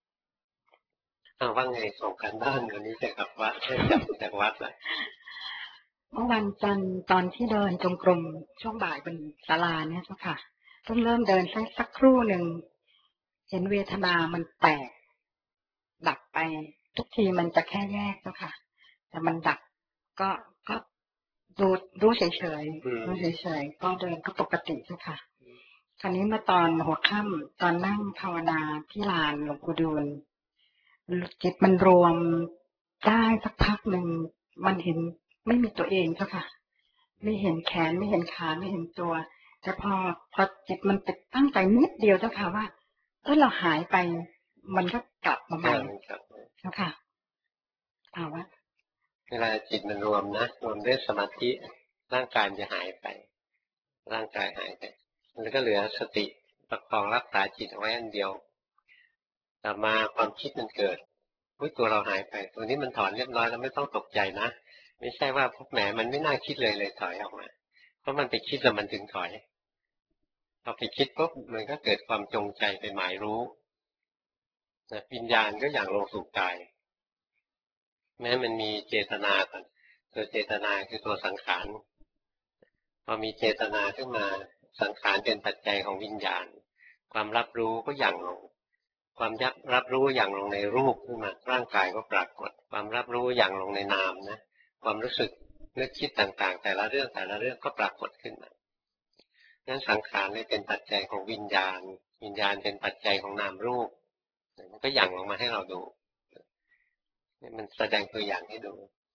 ว่าไงส่งกันบ้านวันนี้จะกลับวัดจากวัดละเมื่อวันจันทร์ตอนที่เดินจงกรมช่วงบ่ายบนศาลาเนี่ยเจ้าค่ะเพิ่งเริ่มเดินสักครู่หนึ่งเห็นเวทนามันแตกดับไปทุกทีมันจะแค่แยกเจ้าค่ะแต่มันดับก็รู้เฉยๆรู้เฉยๆก็เดินก็ปกติเจ้าค่ะคราวนี้มาตอนหัวค่ำตอนนั่งภาวนาที่ลานหลวงปู่ดูลจิตมันรวมได้สักพักหนึ่งมันเห็นไม่มีตัวเองเจ้าค่ะไม่เห็นแขนไม่เห็นขาไม่เห็นตัวแต่พอจิตมันติดตั้งใจนิดเดียวเจ้าค่ะว่าเราหายไปมันก็กลับมาใหม่เจ้าค่ะว่าเวลาจิตมันรวมนะรวมด้วยสมาธิร่างกายจะหายไปร่างกายหายไปแล้วก็เหลือสติประคองรักษาจิตเอาไว้อันเดียวต่อมาความคิดมันเกิดตัวเราหายไปตัวนี้มันถอนเรียบร้อยแล้วไม่ต้องตกใจนะไม่ใช่ว่าพวกแหมมันไม่น่าคิดเลยถอยออกมาเพราะมันไปคิดแล้วมันถึงถอยพอไปคิดปุ๊บมันก็เกิดความจงใจไปหมายรู้วิญญาณก็อย่างลงสู่กายแม้มันมีเจตนาตัวเจตนาคือตัวสังขารพอมีเจตนาขึ้นมาสังขารเป็นปัจจัยของวิญญาณความรับรู้ก็หยั่งลงความรับรู้อย่างลงในรูปขึ้นมาร่างกายก็ปรากฏความรับรู้อย่างลงในนามนะความรู้สึกนึกคิดต่างๆแต่ละเรื่องก็ปรากฏขึ้นมานั้นสังขารเป็นปัจจัยของวิญญาณวิญญาณเป็นปัจจัยของนามรูปมันก็หยั่งลงมาให้เราดูมันแสดงตัวอย่างให้ดู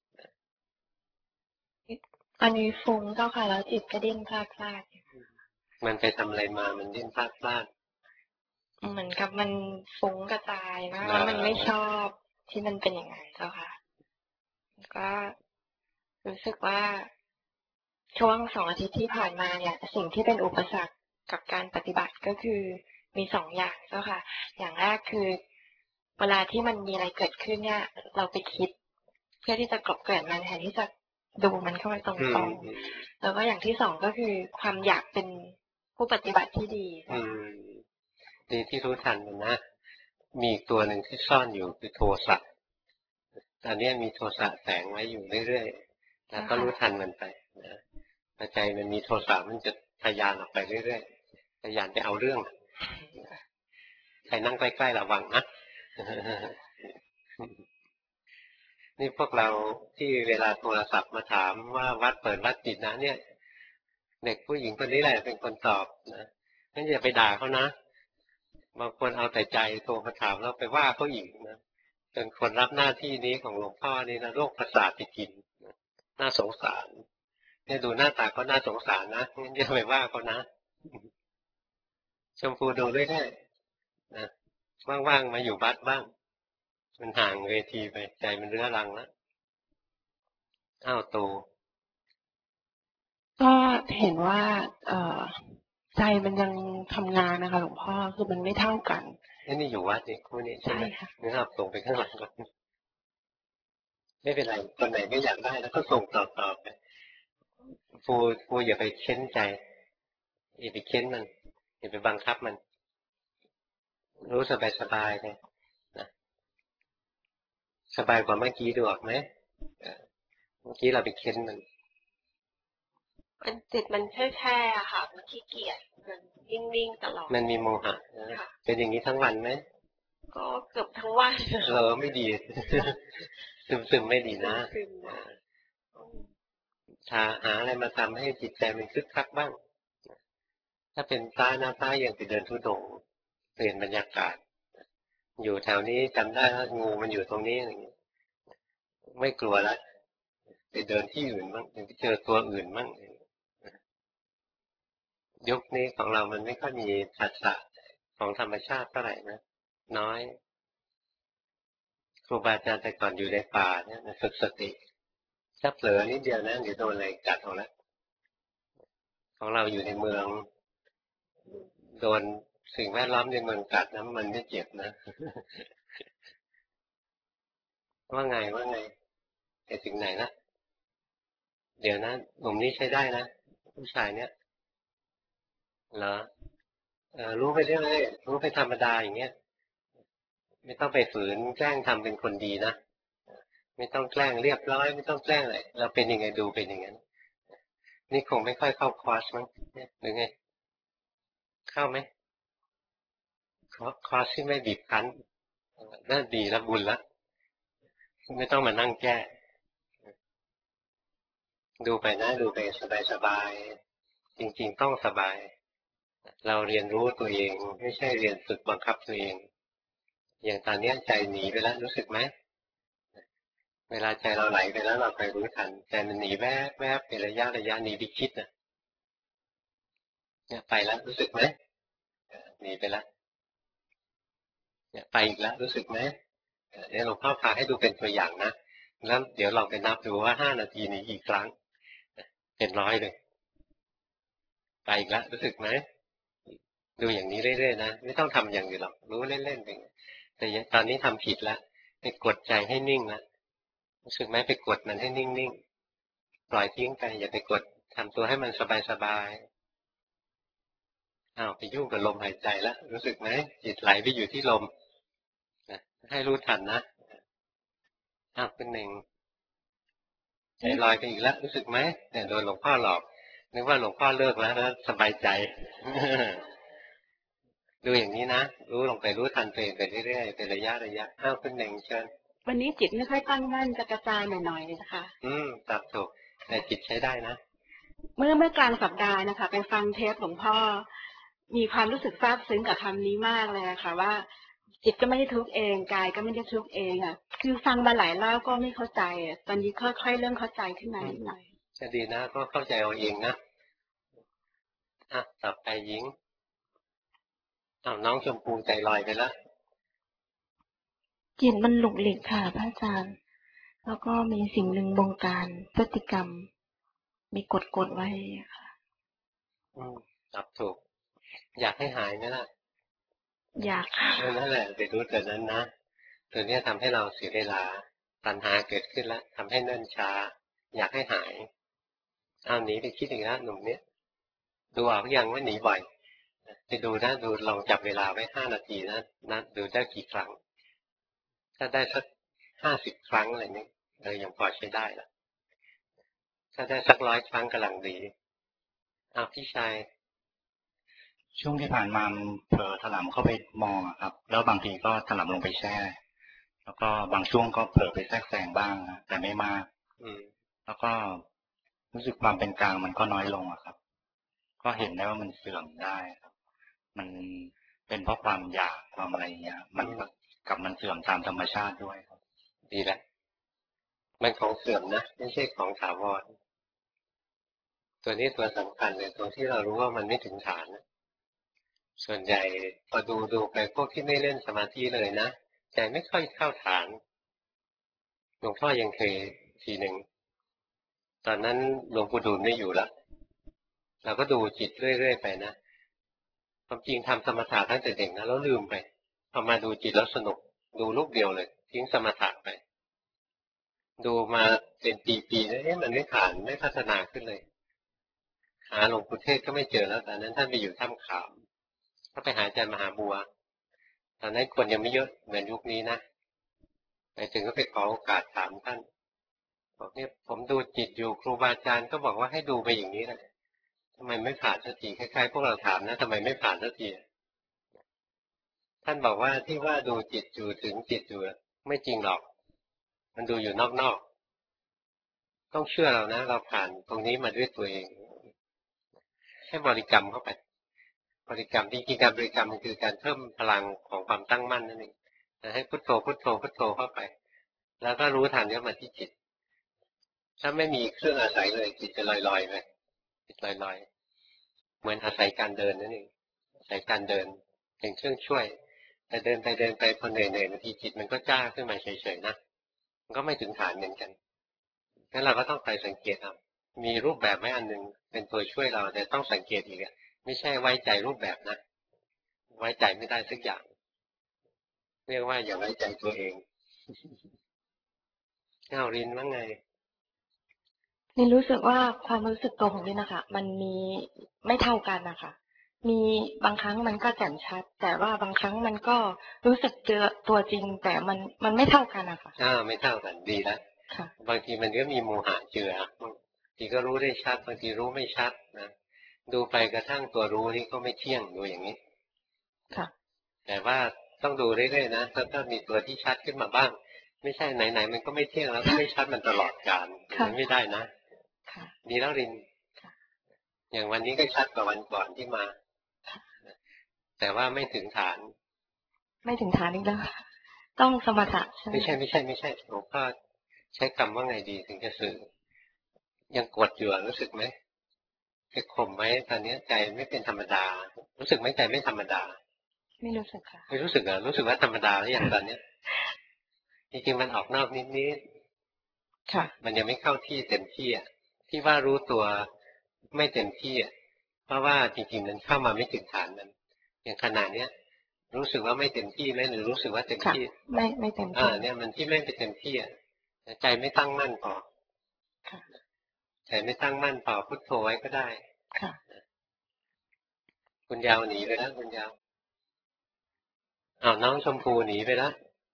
อันนี้ฟุ้งเจ้าค่ะแล้วจิตก็ดิ้นพลาดมันไปทำอะไรมามันดิ้นพลาดเหมือนกับมันฟุ้งกระจายนะแล้วมันไม่ชอบที่มันเป็นอย่างนั้นเจ้าค่ะก็รู้สึกว่าช่วง2 อาทิตย์ที่ผ่านมาเนี่ยสิ่งที่เป็นอุปสรรคกับการปฏิบัติก็คือมี2 อย่างเจ้าค่ะอย่างแรกคือเวลาที่มันมีอะไรเกิดขึ้นเนี่ยเราไปคิดเพื่อที่จะกลบเกลื่อนมันแทนที่จะดูมันเข้าไปตรงๆแล้วก็อย่างที่2ก็คือความอยากเป็นผู้ปฏิบัติที่ดีดีที่รู้ทันมันนะมีอีกตัวหนึ่งที่ซ่อนอยู่คือโทสะตอนนี้มีโทสะแฝงไว้อยู่เรื่อยๆแล้วก็รู้ทันมันไปนะพอใจมันมีโทสะมันจะทะยานออกไปเรื่อยๆทะยานไปเอาเรื่องใครนั่งใกล้ๆระวังนะนี่พวกเราที่เวลาโทรศัพท์มาถามว่าวัดเปิดวัดปิดนะเนี่ยเด็กผู้หญิงคนนี้แหละเป็นคนตอบนะงั้นอย่าไปด่าเขานะบางคนเอาแต่ใจโทรมาถามแล้วไปว่าเขาอีกนะจนคนรับหน้าที่นี้ของหลวงพ่อนี่นะโรคประสาทไปกินน่าสงสารเนี่ยดูหน้าตาเขาน่าสงสารนะงั้นอย่าไปว่าเขานะชมพูดูด้วยได้นะว่างๆมาอยู่วัดบ้างมันห่างเวทีไปใจมันเรื้อรังแล้วตูก็เห็นว่าใจมันยังทำงานนะคะหลวงพ่อคือมันไม่เท่ากันนี่อยู่วัดนี่คู่นี้ใช่ไหมนึกภาพส่งไปข้างหลังก่อนไม่เป็นไรคนไหนไม่อยากได้แล้วก็ส่งต่อไปปูอย่าไปเค้นใจอย่าไปเค้นมันอย่าไปบังคับมันรู้สบายเลยนะสบายกว่าเมื่อกี้ดูออกไหมเมื่อกี้เราไปเค้นมันมันจิตมันแช่ๆอะค่ะมันขี้เกียจมันนิ่งๆตลอดมันมีโมหะนะค่ะเป็นอย่างนี้ทั้งวันไหมก็เกือบทั้งวันไม่ดี ซึมไม่ดีนะซึมๆอะหาอะไรมาทำให้จิตใจมันคึกคักบ้าง ถ้าเป็นพระนะพระอย่างไปเดินธุดงค์เปลี่ยนบรรยากาศ อยู่แถวนี้จำได้ว่างูมันอยู่ตรงนี้อะไรอย่างเงี้ยไม่กลัวละไปเดินที่อื่นบ้างไปเจอตัวอื่นบ้างยุคนี้ของเรามันไม่ค่อยมีผัสสะของธรรมชาติเท่าไหร่นะน้อยครูบาอาจารย์แต่ก่อนอยู่ในป่าเนี่ยฝึกสติถ้าเผลอนิดเดียวนะเดี๋ยวโดนอะไรกัดเอาละของเราอยู่ในเมืองโดนสิ่งแวดล้อมในเมืองกัดนะมันไม่เจ็บนะ ว่าไงไปถึงไหนละเดี๋ยวนะหนุ่มนี้ใช้ได้นะผู้ชายเนี่ยเหรอรู้ไปเรื่อยๆรู้ไปธรรมดาอย่างเงี้ยไม่ต้องไปฝืนแกล้งทำเป็นคนดีนะไม่ต้องแกล้งเรียบร้อยไม่ต้องแกล้งอะไรเราเป็นยังไงดูเป็นอย่างนั้นนี่คงไม่ค่อยเข้าคอร์สมั้งหรือไงเข้าไหมคอร์สที่ไม่บีบคั้นน่าดีแล้วบุญละไม่ต้องมานั่งแก้ดูไปนะดูไปสบายๆจริงๆต้องสบายเราเรียนรู้ตัวเองไม่ใช่เรียนฝึกบังคับตัวเองอย่างตอนนี้ใจหนีไปแล้วรู้สึกไหมเวลาใจเราไหลไปแล้วเราไปรู้ทันใจมันหนีแวบแวบเป็นระยะหนีไปคิดเนี่ยไปแล้วรู้สึกไหมหนีไปแล้วเนี่ยไปอีกแล้วรู้สึกไหมเนี่ยหลวงพ่อพาให้ดูเป็นตัวอย่างนะแล้วเดี๋ยวลองไปนับดูว่า5 นาทีนี้กี่ครั้งเป็นร้อยเลยไปอีกแล้วรู้สึกไหมดูอย่างนี้เรื่อยๆนะไม่ต้องทำอย่างอื่นหรอกรู้เล่นๆไปแต่ตอนนี้ทำผิดแล้วไปกดใจให้นิ่งแล้วรู้สึกไหมไปกดมันให้นิ่งๆปล่อยทิ้งไปอย่าไปกดทำตัวให้มันสบายๆอ้าวไปยุ่งกับลมหายใจแล้วรู้สึกไหมจิตไหลไปอยู่ที่ลมให้รู้ทันนะอ้าวเป็นหนึ่งใจลอยไปอีกแล้วรู้สึกไหมเนี่ยโดนหลวงพ่อหลอกนึกว่าหลวงพ่อเลิกแล้วสบายใจ ดูอย่างนี้นะรู้ลงไปรู้ทันตัวเองไปเรื่อยๆเป็นระยะอ้าวเป็นหนึ่งเชิญวันนี้จิตไม่ค่อยตั้งมั่นจะกระจายหน่อยๆนะคะตับถูกแต่จิตใช้ได้นะเมื่อกลางสัปดาห์นะคะไปฟังเทปหลวงพ่อมีความรู้สึกซาบซึ้งกับคำนี้มากเลยค่ะว่าจิตก็ไม่ได้ทุกข์เองกายก็ไม่ได้ทุกข์เองอ่ะคือฟังมาหลายรอบก็ไม่เข้าใจตอนนี้ค่อยๆเริ่มเข้าใจขึ้นมานิดหน่อยจะดีนะก็เข้าใจเอาเองนะต่อไปหญิงน้องชมพูใจลอยไปแล้วจิตมันหลุกหลิกค่ะพระอาจารย์ แล้วก็มีสิ่งหนึ่งบงการพฤติกรรม มีกดไว้ค่ะตับถูก อยากให้หายไหมล่ะอยากค่ะนั่นแหละไปรู้ตัวนั้นนะตัวนี้ทำให้เราเสียเวลาตัณหาเกิดขึ้นแล้วทำให้เนิ่นช้า อยากให้หายหนีไปคิดอีกแล้วหนุ่มเนี้ยดูออกยังว่าหนีบ่อยไปดูนะดูลองจับเวลาไว้5 นาทีนะดูได้กี่ครั้งถ้าได้สัก50 ครั้งอะไรนี้ยังพอใช้ได้ละถ้าได้สัก100 ครั้งกำลังดีพี่ชายช่วงที่ผ่านมาเผลอถลำเข้าไปมองครับแล้วบางทีก็ถลำลงไปแช่แล้วก็บางช่วงก็เผลอไปแทรกแซงบ้างแต่ไม่มากแล้วก็รู้สึกความเป็นกลางมันก็น้อยลงครับก็เห็นได้ว่ามันเสื่อมได้ครับมันเป็นเพราะความอยากความอะไรอย่างเงี้ยมันกับมันเสื่อมตามธรรมชาติด้วยครับดีแล้วมันของเสื่อมนะไม่ใช่ของถาวรตัวนี้ตัวสำคัญเลยตัวที่เรารู้ว่ามันไม่ถึงฐานนะส่วนใหญ่พอดูไปพวกที่ไม่เล่นสมาธิเลยนะใจไม่ค่อยเข้าฐานหลวงพ่อยังเคยทีหนึ่งตอนนั้นหลวงปู่ดูลไม่อยู่แล้วเราก็ดูจิตเรื่อยๆไปนะความจริงทำสมถะตั้งแต่เด็กนะแล้วลืมไปพอมาดูจิตแล้วสนุกดูลูกเดียวเลยทิ้งสมถะไปดูมาเป็นปีๆแล้วมันไม่ผ่านไม่พัฒนาขึ้นเลยหาหลวงปู่เทศก็ไม่เจอแล้วตอนนั้นท่านไปอยู่ถ้ำขามก็ไปหาอาจารย์มหาบัวตอนนั้นคนยังไม่เยอะเหมือนยุคนี้นะไปถึงก็ไปขอโอกาสถามท่านบอกเนี่ยผมดูจิตอยู่ครูบาอาจารย์ก็บอกว่าให้ดูไปอย่างนี้แหละทำไมไม่ผ่านสักทีคล้ายๆพวกเราถามนะทำไมไม่ผ่านสักทีท่านบอกว่าที่ว่าดูจิตอยู่ถึงจิตอยู่ไม่จริงหรอกมันดูอยู่นอกๆต้องเชื่อเรานะเราผ่านตรงนี้มาด้วยตัวเองให้บริกรรมเข้าไปบริกรรมจริงๆการบริกรรมมันคือการเพิ่มพลังของความตั้งมั่นนั่นเองให้พุทโธพุทโธพุทโธเข้าไปแล้วก็รู้ทันเข้ามาที่จิตถ้าไม่มีเครื่องอาศัยเลยจิตจะลอยๆไปจิตลอยๆเหมือนอาศัยการเดินนั่นเองอาศัยการเดินเป็นเครื่องช่วยแต่เดินไปเดินไปพอเหนื่อยๆบางทีจิตมันก็จ้าขึ้นมาเฉยๆนะมันก็ไม่ถึงฐานเหมือนกันงั้นเราก็ต้องไปสังเกตเอามีรูปแบบไว้อันหนึ่งเป็นตัวช่วยเราแต่ต้องสังเกตอีกไม่ใช่ไว้ใจรูปแบบนะไว้ใจไม่ได้สักอย่างเรียกว่าอย่าไว้ใจตัวเองเอารินว่าไงนี่รู้สึกว่าความรู้สึกตัวของนี่นะคะมันมีไม่เท่ากันนะคะมีบางครั้งมันก็แจ่มชัดแต่ว่าบางครั้งมันก็รู้สึกเจอตัวจริงแต่มันไม่เท่ากันนะคะไม่เท่ากันดีแล้วบางทีมันก็มีโมหะเจือบางทีก็รู้ได้ชัดบางทีรู้ไม่ชัดนะดูไปกระทั่งตัวรู้นี่ก็ไม่เที่ยงดูอย่างนี้ค่ะแต่ว่าต้องดูเรื่อยๆนะถ้ามีตัวที่ชัดขึ้นมาบ้างไม่ใช่ไหนๆมันก็ไม่เที่ยงแล้วก็ไม่ชัดมันตลอดกาลมันไม่ได้นะดีแล้วรินอย่างวันนี้ก็ชัดกว่าวันก่อนที่มาแต่ว่าไม่ถึงฐานไม่ถึงฐานอีกแล้วต้องสมถะใช่ไหมไม่ใช่หลวงพ่อใช้คำว่าไงดีถึงจะสื่อยังกดอยู่รู้สึกไหมจะข่มไว้ตอนนี้ใจไม่เป็นธรรมดารู้สึกไหมใจไม่ธรรมดาไม่รู้สึกค่ะไม่รู้สึกรู้สึกว่าธรรมดาหรือยังตอนนี้จริงๆมันออกนอกนิดๆค่ะมันยังไม่เข้าที่เต็มที่ที่ว่ารู้ตัวไม่เต็มที่เพราะว่าจริงๆมันเข้ามาไม่ถึงฐานมันอย่างขนาดเนี้ยรู้สึกว่าไม่เต็มที่ไหมหรือรู้สึกว่าเต็มที่ไม่เต็มที่เนี่ยมันที่ไม่เป็นเต็มที่ใจไม่ตั้งมั่นพอใจไม่ตั้งมั่นพอพุทโธไว้ก็ได้ค่ะคุณยาวหนีไปแล้วคุณยาวน้องชมพูหนีไปแล้ว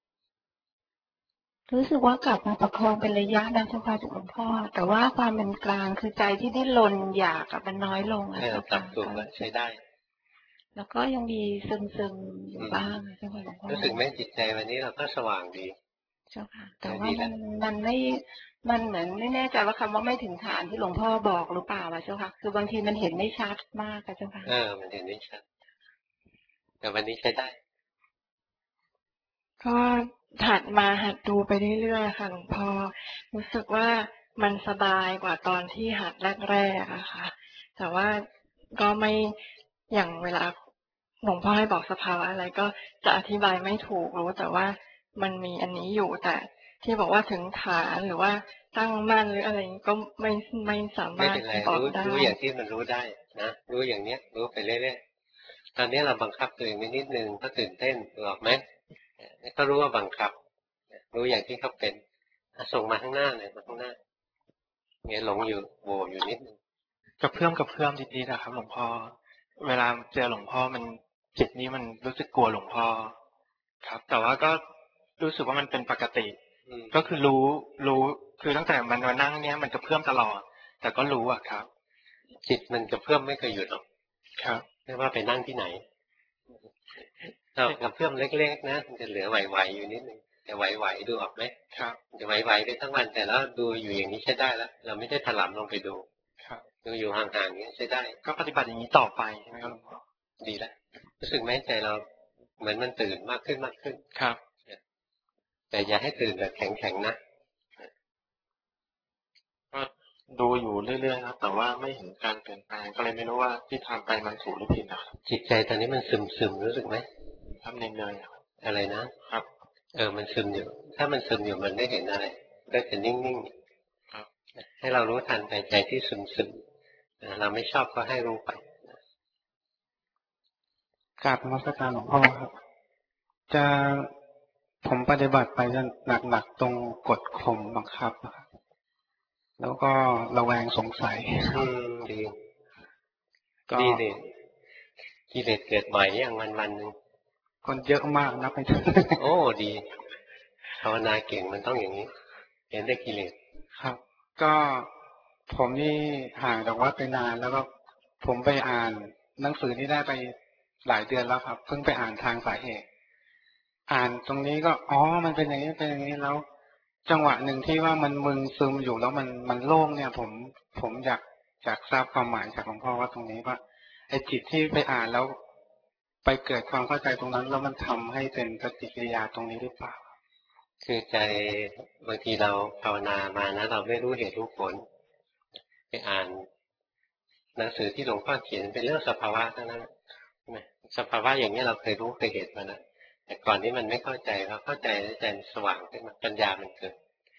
รู้สึกว่ากลับมาประคองเป็นระยะนะเจ้าค่ะหลวงพ่อแต่ว่าความเป็นกลางคือใจที่ดิ้นรนอยากกับมันน้อยลงเจ้าค่ะถูกแล้วใช้ได้แล้วก็ยังมีซึมๆอยู่บ้างเจ้าค่ะหลวงพ่อรู้สึกไหมจิตใจวันนี้เราก็สว่างดีเจ้าค่ะแต่ว่ามันไม่มันเหมือนไม่แน่ใจว่าคำว่าไม่ถึงฐานที่หลวงพ่อบอกหรือเปล่าเจ้าค่ะคือบางทีมันเห็นไม่ชัดมากเจ้าค่ะมันเห็นไม่ชัดแต่วันนี้ใช้ได้ก็หัดดูไปเรื่อยๆค่ะหลวงพ่อรู้สึกว่ามันสบายกว่าตอนที่หัดแรกๆอะค่ะแต่ว่าก็ไม่อย่างเวลาหลวงพ่อให้บอกสภาวะอะไรก็จะอธิบายไม่ถูกรู้แต่ว่ามันมีอันนี้อยู่แต่ที่บอกว่าถึงฐานหรือว่าตั้งมั่นหรืออะไรก็ไม่สามารถบอกได้รู้อย่างที่มันรู้ได้นะรู้อย่างเนี้ยรู้ไปเรื่อยๆตอนนี้เราบังคับตัวเองนิดนึงก็ตื่นเต้นหรอกไหมก็รู้ว่าบังคับรู้อย่างที่เขาเป็นส่งมาข้างหน้าเลยมาข้างหน้าเนี่ยหลงอยู่โวอยู่นิดนึงกับเพื่อมดีๆนะครับหลวงพ่อเวลาเจอหลวงพ่อมันจิตนี้มันรู้สึกกลัวหลวงพ่อครับแต่ว่าก็รู้สึกว่ามันเป็นปกติก็คือรู้คือตั้งแต่มันมานั่งเนี้ยมันจะเพื่อมตลอดแต่ก็รู้อะครับจิตมันจะเพื่อมไม่เคยหยุดหรอกครับไม่ว่าไปนั่งที่ไหนเรากับเพื่อมเล็กๆนะมันจะเหลือไหวๆอยู่นิดนึงแต่ไหวๆดูออกไหมครับจะไหวๆไปทั้งวันแต่แล้วดูอยู่อย่างนี้ใช้ได้แล้วเราไม่ได้ถลำลงไปดูครับดูอยู่ห่างๆนี้ใช้ได้ก็ปฏิบัติอย่างนี้ต่อไปใช่ไหมครับหลวงพ่อดีแล้วรู้สึกไหมใจเราเหมือนมันตื่นมากขึ้นครับแต่อย่าให้ตื่นแบบแข็งๆนะก็ดูอยู่เรื่อยๆครับแต่ว่าไม่เห็นการเปลี่ยนแปลงก็เลยไม่รู้ว่าที่ทำไปมันถูกหรือผิดนะครับจิตใจตอนนี้มันซึมรู้สึกไหมทำเนื่อยๆอะไรนะครับมันซึมอยู่ถ้ามันซึมอยู่มันไม่เห็นอะไรก็จะนิ่งๆครับให้เรารู้ทันใจที่ซึมเราไม่ชอบก็ให้รู้ไปกราบนมัสการหลวงพ่อครับผมปฏิบัติไปจะหนักตรงกดข่มบังคับแล้วก็ระแวงสงสัยดีดิกิเลสเกิดบ่อยอย่างวันหนึ่งคนเยอะมากนับไม่ถ้วนโอ้ดีภาวนาเก่งมันต้องอย่างนี้เห็นได้กิเลสครับก็ผมนี่ห่างจากวัดไปนานแล้วก็ผมไปอ่านหนังสือนี้ได้ไปหลายเดือนแล้วครับเพิ่งไปอ่านทางสาเหตุอ่านตรงนี้ก็อ๋อมันเป็นอย่างนี้เป็นอย่างนี้แล้ว จังหวะหนึ่งที่ว่ามันมึนซึมอยู่แล้วมันโล่งเนี่ยผมอยากทราบความหมายจากหลวงพ่อว่าตรงนี้ว่าไอ้จิตที่ไปอ่านแล้วไปเกิดความเข้าใจตรงนั้นแล้วมันทำให้เป็นปฏิกิริยาตรงนี้หรือเปล่าคือใจบางทีเราภาวนามานะเราไม่รู้เหตุรู้ผลไปอ่านหนังสือที่หลวงพ่อเขียนเป็นเรื่องสภาวะทั้งนั้นสภาวะอย่างนี้เราเคยรู้เคยเห็นมานะแต่ก่อนนี้มันไม่เข้าใจเราเข้าใจแล้วใจมันสว่างขึ้นมาปัญญามันเกิด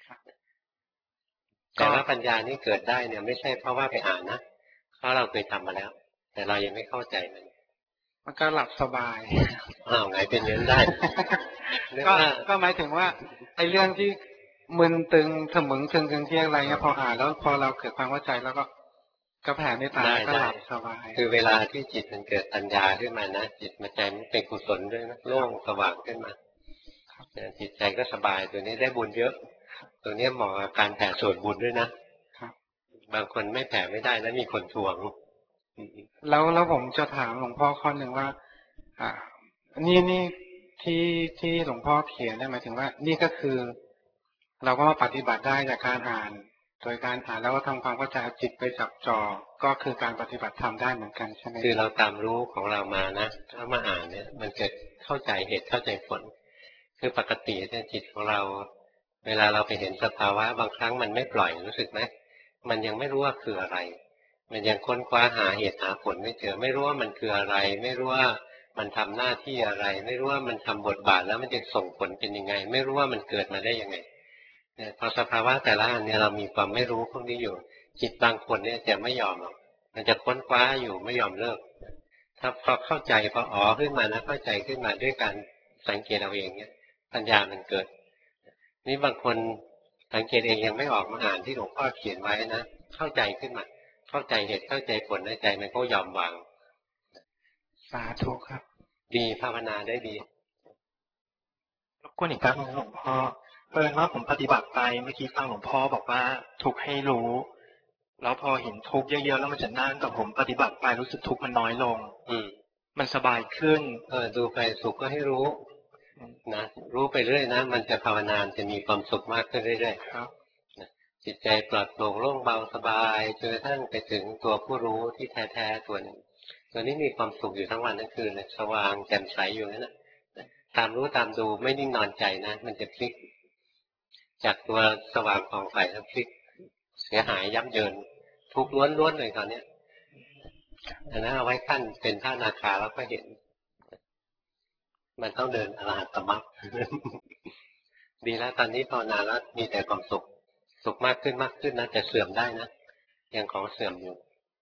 แต่ว่าปัญญานี่เกิดได้เนี่ยไม่ใช่เพราะว่าไปอ่านนะเพราะเราเคยทำมาแล้ว แต่เรายังไม่เข้าใจมันก็หลับสบายไงเป็นอย่างนั้นได้ก็หมายถึงว่าไอ้เรื่องที่มึนตึงสมึงตึงตึงเที่ยงอะไรเงี้ยพออ่านแล้วพอเราเกิดความเข้าใจแล้วก็แผ่เมตตาก็หลับสบายคือเวลาที่จิตมันเกิดปัญญาขึ้นมานะจิตมันใจมันเป็นกุศลด้วยนะโล่งสว่างขึ้นมาจิตใจก็สบายตัวนี้ได้บุญเยอะตัวนี้เหมาะกับการแผ่ส่วนบุญด้วยนะบางคนไม่แผ่ไม่ได้นะมีคนทวงแล้วผมจะถามหลวงพ่อข้อหนึ่งว่านี่ที่หลวงพ่อเขียนได้หมายถึงว่านี่ก็คือเราก็มาปฏิบัติได้จากการอ่านโดยการอ่านแล้วก็ทำความเข้าใจจิตไปจับจ่อก็คือการปฏิบัติทำได้เหมือนกันใช่ไหมคือเราตามรู้ของเรามานะถ้ามาอ่านเนี่ยมันเกิดเข้าใจเหตุเข้าใจผลคือปกติเนี่ยจิตของเราเวลาเราไปเห็นสภาวะบางครั้งมันไม่ปล่อยรู้สึกไหมมันยังไม่รู้ว่าคืออะไรมันยังค้นคว้าหาเหตุหาผลไม่เจอไม่รู้ว่ามันคืออะไรไม่รู้ว่ามันทำหน้าที่อะไรไม่รู้ว่ามันทำบทบาทแล้วมันจะส่งผลเป็นยังไงไม่รู้ว่ามันเกิดมาได้ยังไงเนี่ยพอสภาวะแต่ละอันเนี่ยเรามีความไม่รู้พวกนี้อยู่จิตบางคนเนี่ยจะไม่ยอมหรอกมันจะค้นคว้าอยู่ไม่ยอมเลิกถ้าพอเข้าใจพออ๋อขึ้นมานะเข้าใจขึ้นมาด้วยการสังเกตเอาเองเนี่ยปัญญามันเกิดนี่บางคนสังเกตเองยังไม่ออกมาอ่านที่หลวงพ่อเขียนไว้นะเข้าใจขึ้นมาเข้าใจเหตุเข้าใจผลในใจมันก็ยอมวางสาธุครับดีภาวนาได้ดีรบกวนอีกครั้งหลวงพ่อเพิ่งว่าผมปฏิบัติไปเมื่อกี้ฟังหลวงพ่อบอกว่าทุกข์ให้รู้แล้วพอเห็นทุกข์เยอะๆแล้วมันจะนั่งแต่ผมปฏิบัติไปรู้สึกทุกข์มันน้อยลงมันสบายขึ้นดูไปสุขก็ให้รู้นะรู้ไปเรื่อยนะมันจะภาวนาจะมีความสุขมากขึ้นเรื่อยๆครับจิตใจปลอดโปร่งโล่งเบาสบายจนกระทั่งไปถึงตัวผู้รู้ที่แท้ๆตัวนึงตัวนี้มีความสุขอยู่ทั้งวันทั้งคืนเลยสว่างแจ่มใสอยู่นั่นแหละตามรู้ตามดูไม่นิ่งนอนใจนะมันจะพลิกจากตัวสว่างผ่องใสแล้วพลิกเสียหายยับเยินทุกข์ล้วนๆเลยตอนนี้อันนั้นเอาไว้ขั้นเป็นพระอนาคาแล้วก็เห็นมันต้องเดินอรหัตตมรรคดีแล้วตอนนี้ภาวนาแล้วมีแต่ความสุขสุขมากขึ้นมากขึ้นนะแต่เสื่อมได้นะยังของเสื่อมอยู่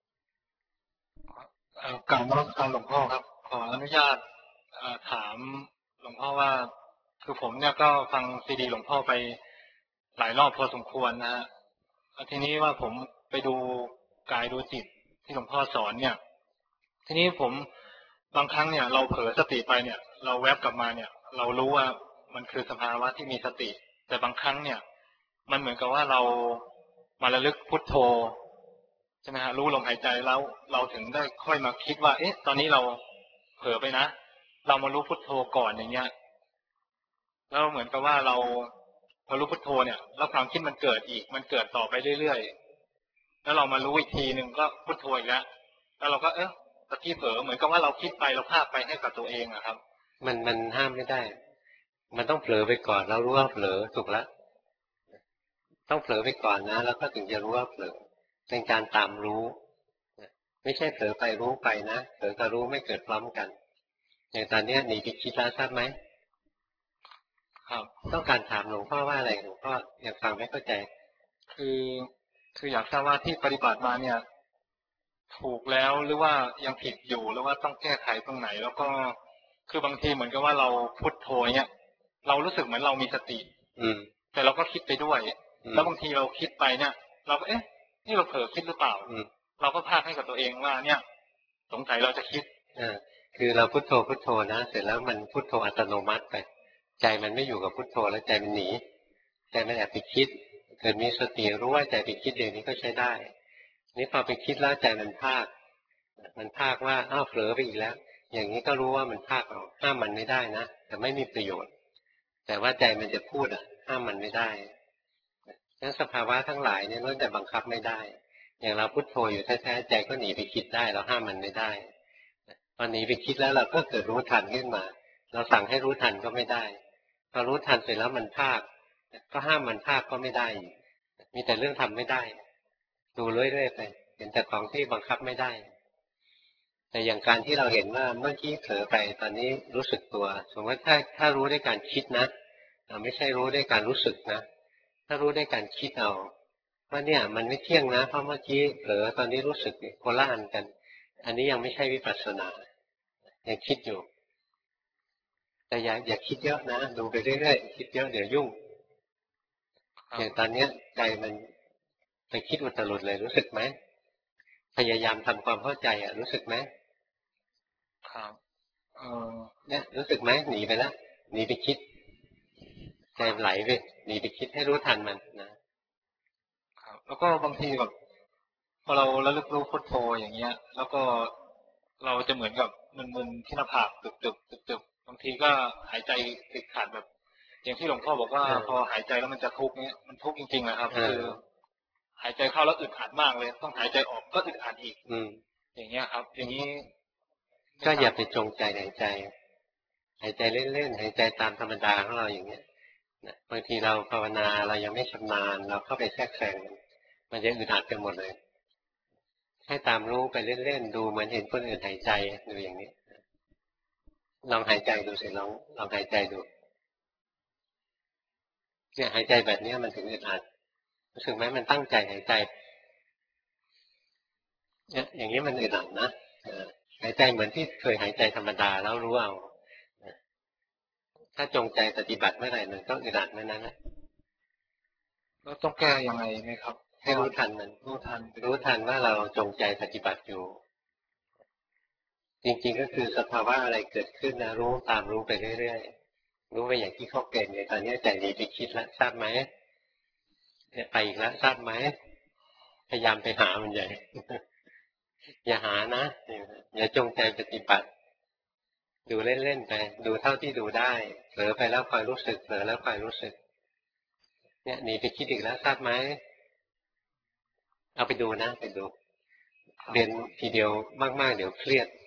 กล่าวนมัสการหลวงพ่อครับขออนุญาตถามหลวงพ่อว่าคือผมเนี่ยก็ฟังซีดีหลวงพ่อไปหลายรอบพอสมควรนะฮะทีนี้ว่าผมไปดูกายดูจิตที่หลวงพ่อสอนเนี่ยทีนี้ผมบางครั้งเนี่ยเราเผลอสติไปเนี่ยเราแวบกลับมาเนี่ยเรารู้ว่ามันคือสภาวะที่มีสติแต่บางครั้งเนี่ยมันเหมือนกับว่าเรามาระลึกพุทโธใช่ไหมฮะรู้ลมหายใจแล้วเราถึงได้ค่อยมาคิดว่าเอ๊ะตอนนี้เราเผลอไปนะเรามารู้พุทโธก่อนอย่างเงี้ยแล้วเหมือนกับว่าเราพอรู้พุทโธเนี่ยแล้วความคิดมันเกิดอีกมันเกิดต่อไปเรื่อยๆแล้วเรามารู้อีกทีหนึ่งก็พุทโธอีกแล้วเราก็ตะกี้เผลอเหมือนกับว่าเราคิดไปเราพาดไปให้กับตัวเองอะครับมันห้ามไม่ได้มันต้องเผลอไปก่อนเรารู้ว่าเผลอถูกแล้วต้องเผลอไปก่อนนะแล้วก็ถึงจะรู้ว่าเผลอเป็นการตามรู้ไม่ใช่เผลอไปรู้ไปนะเผลอกับรู้ไม่เกิดพร้อมกันอย่างตอนนี้หนีไปคิดแล้วทราบไหมครับต้องการถามหลวงพ่อว่าอะไรหลวงพ่ออยากฟังไม่เข้าใจคืออยากทราบว่าที่ปฏิบัติมาเนี่ยถูกแล้วหรือว่ายังผิดอยู่หรือว่าต้องแก้ไขตรงไหนแล้วก็คือบางทีเหมือนกับว่าเราพุทโธเนี่ยเรารู้สึกเหมือนเรามีสติแต่เราก็คิดไปด้วยแล้วบางทีเราคิดไปเนี่ยเราก็นี่เราเผลอคิดหรือเปล่าเราก็พาดให้กับตัวเองว่าเนี่ยสงสัยเราจะคิดคือเราพุทโธพุทโธนะเสร็จแล้วมันพุทโธอัตโนมัติไปใจมันไม่อยู่กับพุทโธแล้วใจมันหนีใจมันแอบไปคิดเกิดมีสติรู้ว่าใจไปคิดเองนี้ก็ใช้ได้นี่พอไปคิดแล้วใจมันพลาดมันภาคว่าอ้าวเผลอไปอีกแล้วอย่างนี้ก็รู้ว่ามันภาคเอาห้ามมันไม่ได้นะแต่ไม่มีประโยชน์แต่ว่าใจมันจะพูดห้ามมันไม่ได้งั้นสภาวะทั้งหลายเนี่ยล้วนแต่บังคับไม่ได้อย่างเราพุทโธอยู่แท้ๆใจก็หนีไปคิดได้เราห้ามมันไม่ได้พอหนีไปคิดแล้วเราก็เกิดรู้ทันขึ้นมาเราสั่งให้รู้ทันก็ไม่ได้พอรู้ทันเสร็จแล้วมันภาคก็ห้ามมันภาคก็ไม่ได้มีแต่เรื่องทำไม่ได้ดูเรื่อยๆไปเห็นแต่ของที่บังคับไม่ได้แต่อย่างการที่เราเห็นว่าเมื่อกี้เผลอไปตอนนี้รู้สึกตัวสมมติถ้ารู้ด้วยการคิดนะไม่ใช่รู้ด้วยการรู้สึกนะถ้ารู้ด้วยการคิดเอาว่าเนี่ยมันไม่เที่ยงนะเพราะเมื่อกี้เผลอตอนนี้รู้สึกโคละอันกันอันนี้ยังไม่ใช่วิปัสสนายังคิดอยู่แต่อย่าคิดเยอะนะดูไปเรื่อยๆคิดเยอะเดี๋ยวยุ่งอย่างตอนนี้ใจมันไปคิดอุตรุดเลยรู้สึกไหมพยายามทำความเข้าใจรู้สึกไหมครับเนี่ยรู้สึกไหมหนีไปแล้วหนีไปคิดใจไหลไปหนีไปคิดให้รู้ทันมันนะครับแล้วก็บางทีแบบพอเราระลึกรู้พุทโธอย่างเงี้ยแล้วก็เราจะเหมือนกับมึนๆที่หน้าผากตึบๆบางทีก็หายใจติดขัดแบบอย่างที่หลวงพ่อบอกว่าพอหายใจแล้วมันจะทุกข์เนี้ยมันทุกข์จริงๆนะครับคือหายใจเข้าแล้วอึดอัดมากเลยต้องหายใจออกก็อึดอัดอีกอย่างเงี้ยครับอย่างนี้ก็อย่าไปจงใจหายใจเล่นๆหายใจตามธรรมดาของเราอย่างเงี้ยบางทีเราภาวนาเรายังไม่ชำนาญเราเข้าไปแทรกแซงมันจะอึดอัดกันหมดเลยให้ตามรู้ไปเล่นๆดูเหมือนเห็นคนอื่นหายใจดูอย่างนี้ลองหายใจดูสิลองหายใจดูเนี่ยหายใจแบบนี้มันถึงอึดอัดรู้สึกไหมมันตั้งใจหายใจเนี่ยอย่างนี้มันอึดอัดนะหายใจเหมือนที่เคยหายใจธรรมดาแล้วรู้เอาถ้าจงใจปฏิบัติเมื่อไหร่มันก็อึดอัดเมื่อนั้นนะแล้วต้องแก้ยังไงไหมครับให้รู้ทันมันรู้ทันว่าเราจงใจปฏิบัติอยู่จริงๆก็คือสภาวะอะไรเกิดขึ้นนะรู้ตามรู้ไปเรื่อยๆรู้ไปอย่างที่เขาเป็นเลยตอนนี้ใจหนีไปคิดแล้วทราบไหมเนี่ยไปอีกแล้วทราบไหมพยายามไปหามันใหญ่ อย่าหานะอย่าจงใจปฏิบัติดูเล่นๆไปดูเท่าที่ดูได้เผลอไปแล้วคอยรู้สึกเผลอแล้วคอยรู้สึกเนี่ยหนีไปคิดอีกแล้วทราบไหมเอาไปดูนะไปดูเรียนทีเดียวมากๆเดี๋ยวเครียด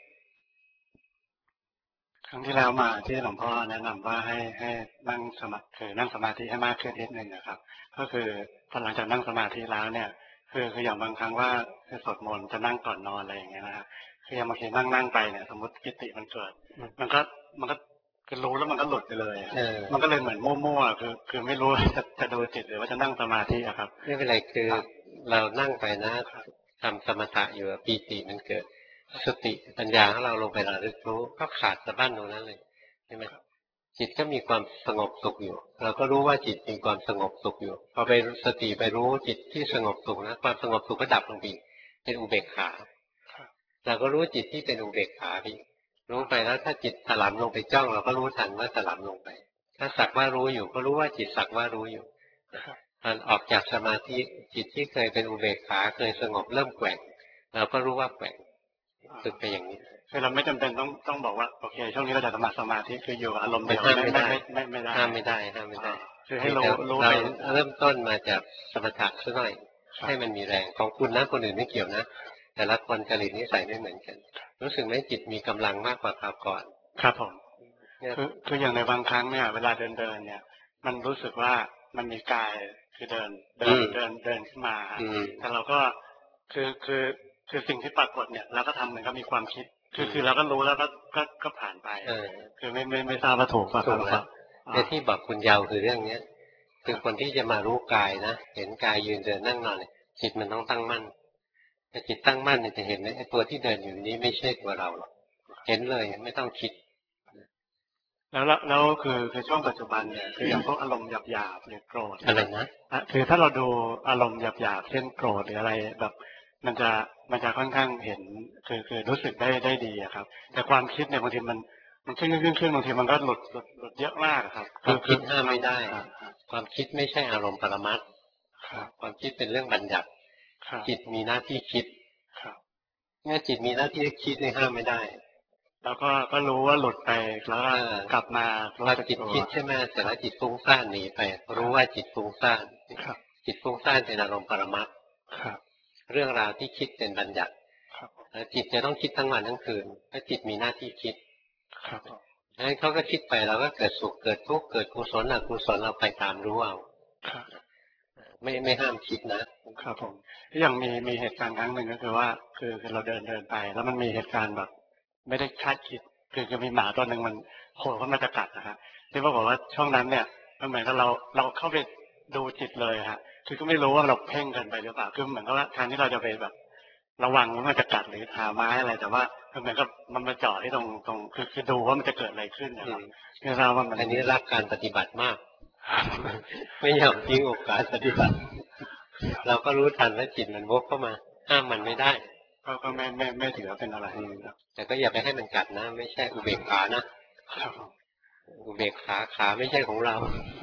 ครั้งที่แล้วมาที่หลวงพ่อแนะนำว่าให้นั่งสมาธินั่งสมาธิให้มากขึ้นนิดนึงนะครับก็คือพอหลังจากนั่งสมาธิแล้วเนี่ยคืออย่างบางครั้งว่าคือสวดมนต์จะนั่งก่อนนอนอะไรอย่างเงี้ยนะคืออย่างบางทีนั่งไปเนี่ยสมมติกิติมันเกิดมันก็คือรู้แล้วมันก็หลุดไปเลยมันก็เลยเหมือนมั่วๆคือไม่รู้จะดูจิตหรือว่าจะนั่งสมาธิอะครับไม่เป็นไรคือเรานั่งไปนะทำสมถะอยู่ปีติมันเกิดสติปัญญาของเราลงไประลึกรู้ก็ขาดสะบั้นตรงนั้นเลยใช่ไหมจิตก็มีความสงบสุขอยู่เราก็รู้ว่าจิตมีความสงบสุขอยู่พอไปสติไปรู้จิตที่สงบสุขนะความสงบสุขก็ดับลงไปเป็นอุเบกขาเราก็รู้จิตที่เป็นอุเบกขาไปรู้ไปแล้วถ้าจิตถลำลงไปจ้องเราก็รู้ทันว่าถลำลงไปถ้าสักว่ารู้อยู่ก็รู้ว่าจิตสักว่ารู้อยู่ตอนออกจากสมาธิจิตที่เคยเป็นอุเบกขาเคยสงบเริ่มแกว่งเราก็รู้ว่าแกว่งฝึกไปอย่างนี้คือเราไม่จำเป็นต้องบอกว่าโอเคช่วงนี้เราจะสมาธิคืออยู่อารมณ์เดียวไม่ได้ห้ามไม่ได้คือให้รู้ไปเริ่มต้นมาจากสมถะซะหน่อยให้มันมีแรงของคุณนะคนอื่นไม่เกี่ยวนะแต่ละคนจริตนิสัยไม่เหมือนกันรู้สึกไหมจิตมีกำลังมากกว่าคราวก่อนครับผมคืออย่างในบางครั้งเนี่ยเวลาเดินเนี่ยมันรู้สึกว่ามันมีกายคือเดินขึ้นมาแต่เราก็คือสิ่งที่ปรากฏเนี่ยเราก็ทำเหมือนกับมีความคิดคือเราก็รู้แล้วก็ผ่านไปคือไม่ทราบว่าถูกป่ะครับแต่ที่บอกคุณยาวคือเรื่องเนี้ยคือคนที่จะมารู้กายนะเห็นกายยืนเดินนั่งนอนจิตมันต้องตั้งมั่นถ้าจิตตั้งมั่นเนี่ยจะเห็นไอ้ตัวที่เดินอยู่นี้ไม่ใช่ตัวเราหรอกเห็นเลยไม่ต้องคิดแล้วคือช่วงปัจจุบันเนี่ยคืออย่างพวกอารมณ์หยาบๆหรือโกรธอะไรนะคือถ้าเราดูอารมณ์หยาบๆเช่นโกรธหรืออะไรแบบมันจะค่อนข้างเห็นคือรู้สึกได้ดีอะครับแต่ความคิดเนี่ยบางทีมันขึ้นบางทีมันก็หลุดเยอะมากครับความคิดห้ามไม่ได้ความคิดไม่ใช่อารมณ์ปรมัตถ์ความคิดเป็นเรื่องบัญญัติจิตมีหน้าที่คิดงั้นจิตมีหน้าที่คิดในห้ามไม่ได้แล้วก็รู้ว่าหลุดไปแล้วก็กลับมาพอจิตคิดใช่ไหมเสร็จแล้วจิตฟุ้งซ่านหนีไปรู้ว่าจิตฟุ้งซ่านจิตฟุ้งซ่านเป็นอารมณ์ปรมัตถ์เรื่องราวที่คิดเป็นบัญญัติแล้วจิตจะต้องคิดทั้งวันทั้งคืนถ้าจิตมีหน้าที่คิดงั้นเขาก็คิดไปเราก็เกิดสุขเกิดทุกข์เกิดกุศลอกุศลเราไปตามรู้เอาไม่ห้ามคิดนะครับผมอย่างมีเหตุการณ์ครั้งหนึ่งก็คือว่าคือเราเดินไปแล้วมันมีเหตุการณ์แบบไม่ได้คาดคิดคือจะมีหมาตัวหนึ่งมันโผล่ขึ้นมาจะกัดนะฮะที่บอกว่าช่วงนั้นเนี่ยมันเหมือนกับเราเข้าไปดูจิตเลยฮะคือก็ไม่รู้ว่าเราเพ่งกันไปหรือเปล่าคือเหมือนกับว่าทางที่เราจะไปแบบระวังว่ามันจะกัดหรือหาไม้อะไรแต่ว่าเหมือนกับมันมาเจาะที่ตรงคือดูว่ามันจะเกิดอะไรขึ้นนะครับคือเราว่ามันอันนี้รักการปฏิบัติมาก ไม่ยอมทิ้งโอกาสปฏิบัติเราก็รู้ทันว่าจิตมันวกเข้ามาห้ามมันไม่ได้ก็ไม่ถือว่าเป็นอะไรแต่ก็อย่าไปให้มันกัดนะไม่ใช่อุเบกขานะอุเบกขาไม่ใช่ของเรา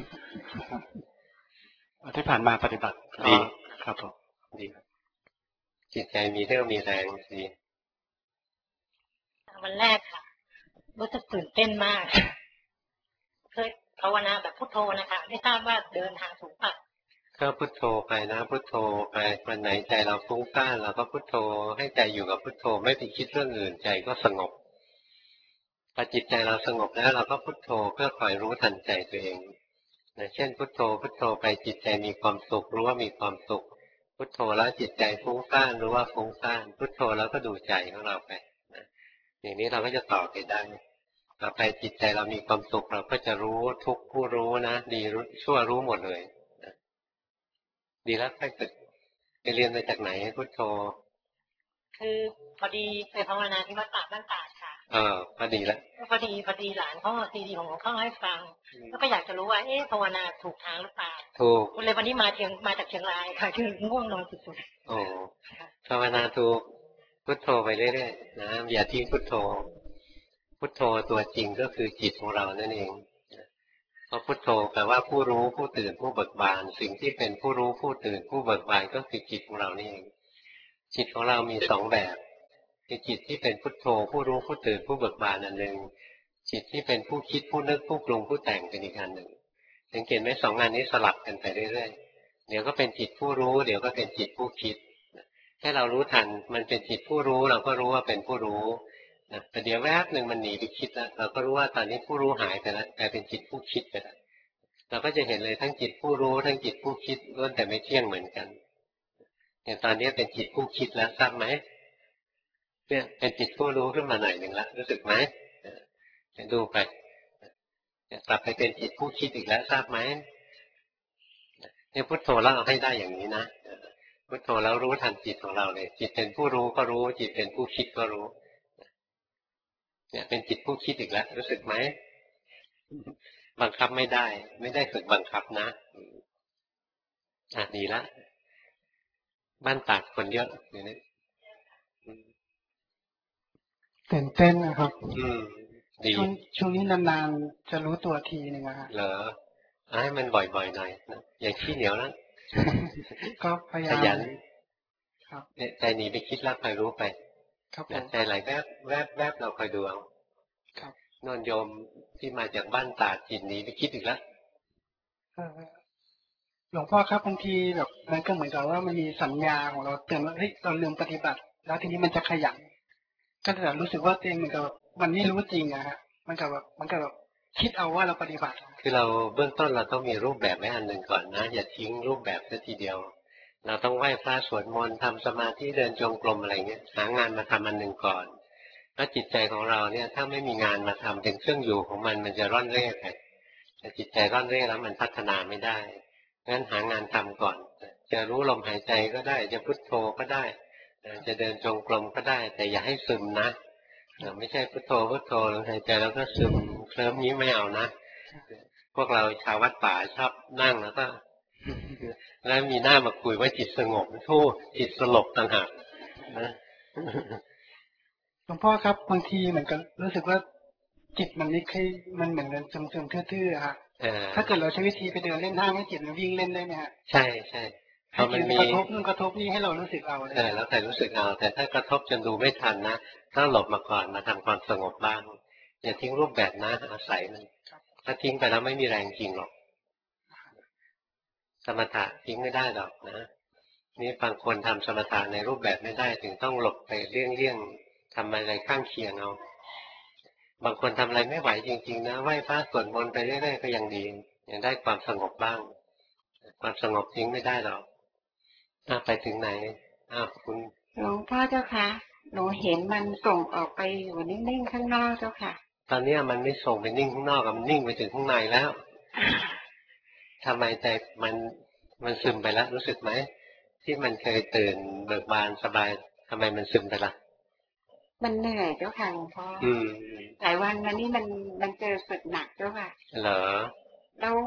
ที่ผ่านมาปฏิบัติดีครับผมดีจิตใจมีเรี่ยวมีแรงดีวันแรกค่ะรู้สึกตื่นเต้นมากเคยภาวนาแบบพุทโธนะคะไม่ทราบว่าเดินทางถูกปะก็พุทโธไปนะพุทโธไปวันไหนใจเราฟุ้งซ่านเราก็พุทโธให้ใจอยู่กับพุทโธไม่ไปคิดเรื่องอื่นใจก็สงบพอจิตใจเราสงบแล้วเราก็พุทโธเพื่อคอยรู้ทันใจตัวเองเช่นพุทโธพุทโธไปจิตใจมีความสุขรู้ว่ามีความสุขพุทโธแล้วจิตใจฟุ้งซ่านรู้ว่าฟุ้งซ่านพุทโธแล้วก็ดูใจของเราไปอย่างนี้เราก็จะต่อไปได้ต่อไปจิตใจเรามีความสุขเราก็จะรู้ทุกผู้รู้นะดีชั่วรู้หมดเลยดีแล้วไปฝึกไปเรียนมาจากไหนพุทโธคือพอดีไปภาวนาที่วัดป่าบ้านตาดค่ะพอดีแล้วพอดีหลานเขาซีดีของหลวงพ่อให้ฟังแล้วก็อยากจะรู้ว่าภาวนาถูกทางหรือเปล่าถูกเลยวันนี้มาจากเชียงรายค่ะคือง่วงนอนสุดๆโอ้ภาวนาถูกพุทโธไปเรื่อยๆนะอย่าทิ้งพุทโธพุทโธตัวจริงก็คือจิตของเรานั่นเองเพราะพุทโธแปลว่าผู้รู้ผู้ตื่นผู้เบิกบานสิ่งที่เป็นผู้รู้ผู้ตื่นผู้เบิกบานก็คือจิตของเรานี่เองจิตของเรามีสองแบบคือจิตที่เป็นพุทโธผู้รู้ผู้ตื่นผู้เบิกบานอันหนึ่งจิตที่เป็นผู้คิดผู้นึกผู้ปรุงผู้แต่งเป็นอีกอันหนึ่งสังเกตไหมสองอันนี้สลับกันไปเรื่อยๆเดี๋ยวก็เป็นจิตผู้รู้เดี๋ยวก็เป็นจิตผู้คิดให้เรารู้ทันมันเป็นจิตผู้รู้เราก็รู้ว่าเป็นผู้รู้แต่เดี๋ยวแวบหนึ่งมันหนีไปคิดแล้วเราก็รู้ว่าตอนนี้ผู้รู้หายไปแล้วกลายเป็นจิตผู้คิดไปแล้วเราก็จะเห็นเลยทั้งจิตผู้รู้ทั้งจิตผู้คิดล้วนแต่ไม่เที่ยงเหมือนกันอย่างตอนนี้เป็นจิตผู้คิดแล้วทราบไหมเนี่ยเป็นจิตผู้รู้ขึ้นมาหน่อยหนึ่งแล้วรู้สึกไหมดูไปกลับไปเป็นจิตผู้คิดอีกแล้วทราบไหมเนี่ยพุทโธแล้วเราให้ได้อย่างนี้นะพุทโธแล้วรู้ทันจิตของเราเลยจิตเป็นผู้รู้ก็รู้จิตเป็นผู้คิดก็รู้เนี่ยเป็นจิตผู้คิดอีกแล้วรู้สึกไหมบังคับไม่ได้ฝึกบังคับนะดีละบ้านตากคนเยอะอย่างนี้ตื่นเต้นนะครับดีช่วงนี้นานๆจะรู้ตัวทีนึงนะฮะเหรอให้มันบ่อยๆหน่อยนะอย่าขี้เหนียวนะก็พยายามขยันครับเนี่ยใจหนีไปคิดแล้วคอยรู้ไปใจไหลแวบเราคอยดูเอาครับนนโยมที่มาจากบ้านตาดจิตหนีไปคิดอีกแล้วหลวงพ่อครับบางทีแบบมันก็เหมือนกับว่ามันมีสัญญาของเราเตือนว่าเฮ้ยเราลืมปฏิบัติแล้วทีนี้มันจะขยันก็จะรู้สึกว่าตัวเองเหมือนกับมันไม่รู้จริงอะฮะมันกับแบบคิดเอาว่าเราปฏิบัติคือเราเบื้องต้นเราต้องมีรูปแบบไว้อันหนึ่งก่อนนะอย่าทิ้งรูปแบบซะทีเดียวเราต้องไหว้พระสวดมนต์ทำสมาธิเดินจงกรมอะไรเงี้ยหางานมาทำอันหนึ่งก่อนแล้วจิตใจของเราเนี่ยถ้าไม่มีงานมาทำเป็นเครื่องอยู่ของมันจะร่อนเร่ไปแต่จิตใจร่อนเร่แล้วมันพัฒนาไม่ได้งั้นหางานทำก่อนจะรู้ลมหายใจก็ได้จะพุทโธก็ได้จะเดินจงกรมก็ได้แต่อย่าให้ซึมนะไม่ใช่พุทโธลมหายใจแล้วก็ซึมเคลิ้มนี้ไม่เอานะพวกเราชาววัดป่าชอบนั่งแล้วก็แล้วมีหน้ามาคุยว่าจิตสงบทู่จิตสลบต่างหากนะหลวงพ่อครับบางทีเหมือนกันรู้สึกว่าจิตมันไม่เคยมันเหมือนกันซึมๆทื่อๆฮะถ้าเกิดเราใช้วิธีไปเดินเล่นห้างให้จิตมันวิ่งเล่นได้ไหมฮะใช่พอมันมีกระทบนู่นกระทบนี่ให้เรารู้สึกเอาเลยแล้วแต่รู้สึกเอาแต่ถ้ากระทบจนดูไม่ทันนะต้องหลบมาก่อนมาทำความสงบบ้างอย่าทิ้งรูปแบบนะอาศัยมันถ้าทิ้งไปแล้วไม่มีแรงจริงหรอกสมถะทิ้งไม่ได้หรอกนะนี่บางคนทำสมถะในรูปแบบไม่ได้ถึงต้องหลบไปเลี่ยงทำอะไรข้างเคียงเอาบางคนทำอะไรไม่ไหวจริงๆนะไหว้พระสวดมนต์ไปเรื่อยๆก็ยังดียังได้ความสงบบ้างความสงบทิ้งไม่ได้หรอกไปถึงไหนคุณหลวงพ่อเจ้าค่ะหนูเห็นมันส่งออกไปอยู่นิ่งๆข้างนอกเจ้าค่ะตอนนี้มันไม่ส่งไปนิ่งข้างนอกมันนิ่งไปถึงข้างในแล้วทำไมใจมันซึมไปแล้วรู้สึกไหมที่มันเคยตื่นเบิกบานสบายทำไมมันซึมไปละมันเหนื่อยเจ้าค่ะหลวงพ่อหลายวันมานี่มันเจอฝึกหนักเจ้าค่ะเหรอแล้ว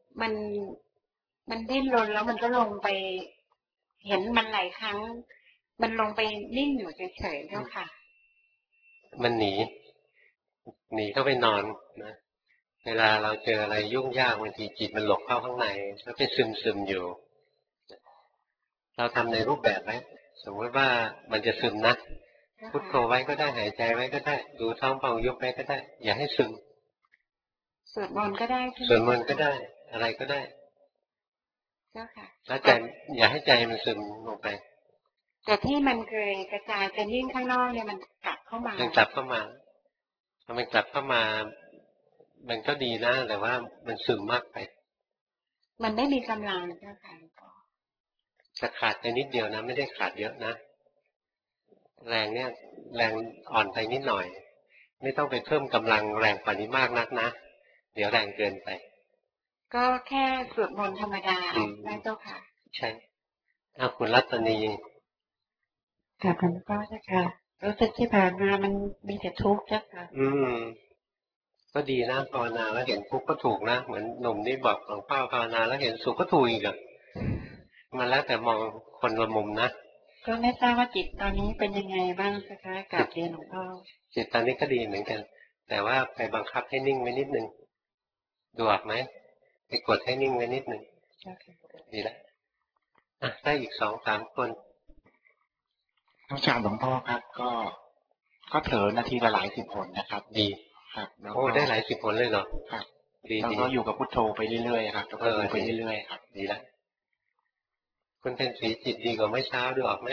มันดิ้นรนแล้วมันก็ลงไปเห็นมันหลายครั้งมันลงไปนิ่งอยู่เฉยๆเจ้าค่ะมันหนีเข้าไปนอนนะเวลาเราเจออะไรยุ่งยากบางทีจิตมันหลบเข้าข้างในแล้วไปซึมอยู่เราทำในรูปแบบไหมสมมติว่ามันจะซึมนะพุทโธไว้ก็ได้หายใจไว้ก็ได้ดูท้องพองยุบไว้ก็ได้อย่าให้ซึมสวดมนต์ก็ได้สวดมนต์ก็ได้อะไรก็ได้เจ้าค่ะแล้วใจอย่าให้ใจมันซึมลงไปแต่ที่มันเคยกระจายเป็นยิ่งข้างนอกเนี่ยมันกลับเข้ามามันกลับเข้ามาพอมันกลับเข้ามามันก็ดีนะแต่ว่ามันซึมมากไปมันไม่มีกำลังเจ้าค่ะจะขาดไปนิดเดียวนะไม่ได้ขาดเยอะนะแรงเนี่ยแรงอ่อนไปนิดหน่อยไม่ต้องไปเพิ่มกำลังแรงกว่านี้มากนักนะเดี๋ยวแรงเกินไปก็แค่สวดมนต์ธรรมดาได้เจ้าค่ะใช่คุณรัตนีค่ะหลวงพ่อเจ้าค่ะรู้สึกที่ผ่านมามันมีแต่ทุกข์เจ้าค่ะก็ดีนะภาวนาแล้วเห็นทุกข์ก็ถูกนะเหมือนหนุ่มนี่บอกหลวงพ่อภาวนาแล้วเห็นสุขก็ถูกอีกอ่ะมันแล้วแต่มองคนละมุมนะก็ไม่ทราบว่าจิตตอนนี้เป็นยังไงบ้างคะกับเรียนหลวงพ่อจิตตอนนี้ก็ดีเหมือนกันแต่ว่าไปบังคับให้นิ่งไว้นิดนึงดูออกไหมไปกดให้นิ่งไว้นิดนึงดีแล้วได้อีก2-3 คนอาจารย์หลวงพ่อครับก็เผลอนาทีละหลาย10 หนนะครับดีครับโอ้ได้หลาย10 หนเลยเหรอครับดีแล้วก็อยู่กับพุทโธไปเรื่อยๆครับแล้วก็ดูไปเรื่อยๆครับดีแล้วคุณเป็นสีจิตดีกว่าเมื่อเช้าดูออกไหม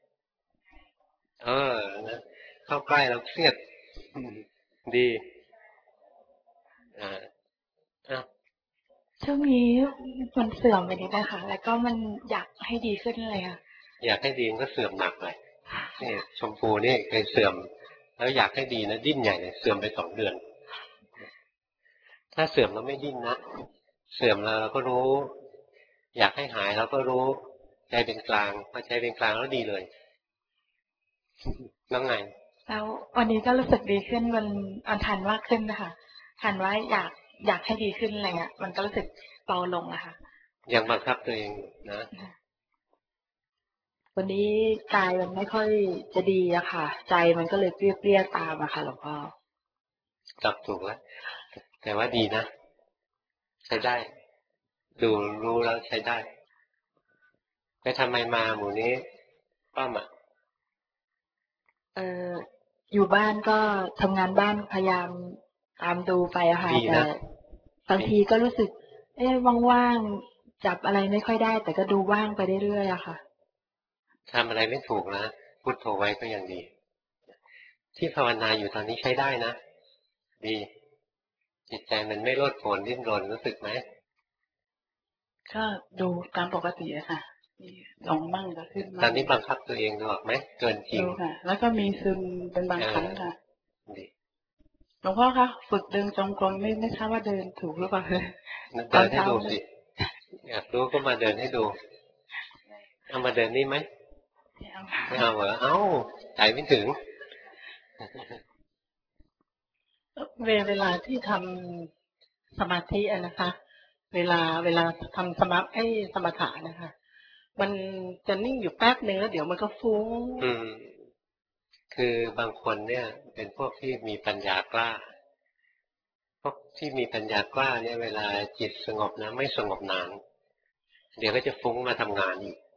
นะเข้าใกล้เราเครียดดีช่วงนี้มันเสื่อมไปนิดนะคะแล้วก็มันอยากให้ดีขึ้นเลยค่ะอยากให้ดีก็เสื่อมหนักเลยนี่ชมพูนี่เคยเสื่อมแล้วอยากให้ดีนะดิ้นใหญ่เลยเสื่อมไป2 เดือนถ้าเสื่อมแล้วไม่ดิ้นนะเสื่อมแล้วเราก็รู้อยากให้หายเราก็รู้ใจเป็นกลางพอใจเป็นกลางแล้วดีเลยแล้วไงแล้ววันนี้ก็รู้สึกดีขึ้นมันทันมากขึ้นนะคะทันว่าอยากให้ดีขึ้นอะไรเงี้ยมันก็รู้สึกเบาลงอะค่ะยังบังคับตัวเองนะวันนี้กายมันไม่ค่อยจะดีอะค่ะใจมันก็เลยเปรี้ยๆตามอะค่ะหลวงพ่อจับถูกแล้วแต่ว่าดีนะใช้ได้ดูรู้แล้วใช้ได้ไปทำไมมาหมู่นี้ป้ามาอยู่บ้านก็ทำงานบ้านพยายามตามดูไปอะค่ะแต่บางทีก็รู้สึกว่างๆจับอะไรไม่ค่อยได้แต่ก็ดูว่างไปเรื่อยๆอะค่ะทำอะไรไม่ถูกนะพุทโธไว้ก็ยังดีที่ภาวนาอยู่ตอนนี้ใช้ได้นะดีจิตใจมันไม่โลดโผนดิ้นรนรู้สึกไหมก็ดูตามปกติอะค่ะลงมั่งก็ขึ้นตอนนี้บังคับตัวเองดูออกไหมเกินจริงค่ะแล้วก็มีซึมเป็นบางครั้งค่ะดีหลวงพ่อคะฝึกเดินจงกรมไม่ทราบว่าเดินถูกหรือเปล่าเดินให้ดูสิอยากรู้ก็มาเดินให้ดูเอามาเดินนี่ไหมไม่เอาเหรอเอ้าใจไม่ถึงเวลาที่ทำสมาธินะคะเวลาทำสมถะนะคะมันจะนิ่งอยู่แป๊บนึงแล้วเดี๋ยวมันก็ฟุ้งคือบางคนเนี่ยเป็นพวกที่มีปัญญากล้าพวกที่มีปัญญากล้าเนี่ยเวลาจิตสงบนะไม่สงบนานเดี๋ยวก็จะฟุ้งมาทำงานอีก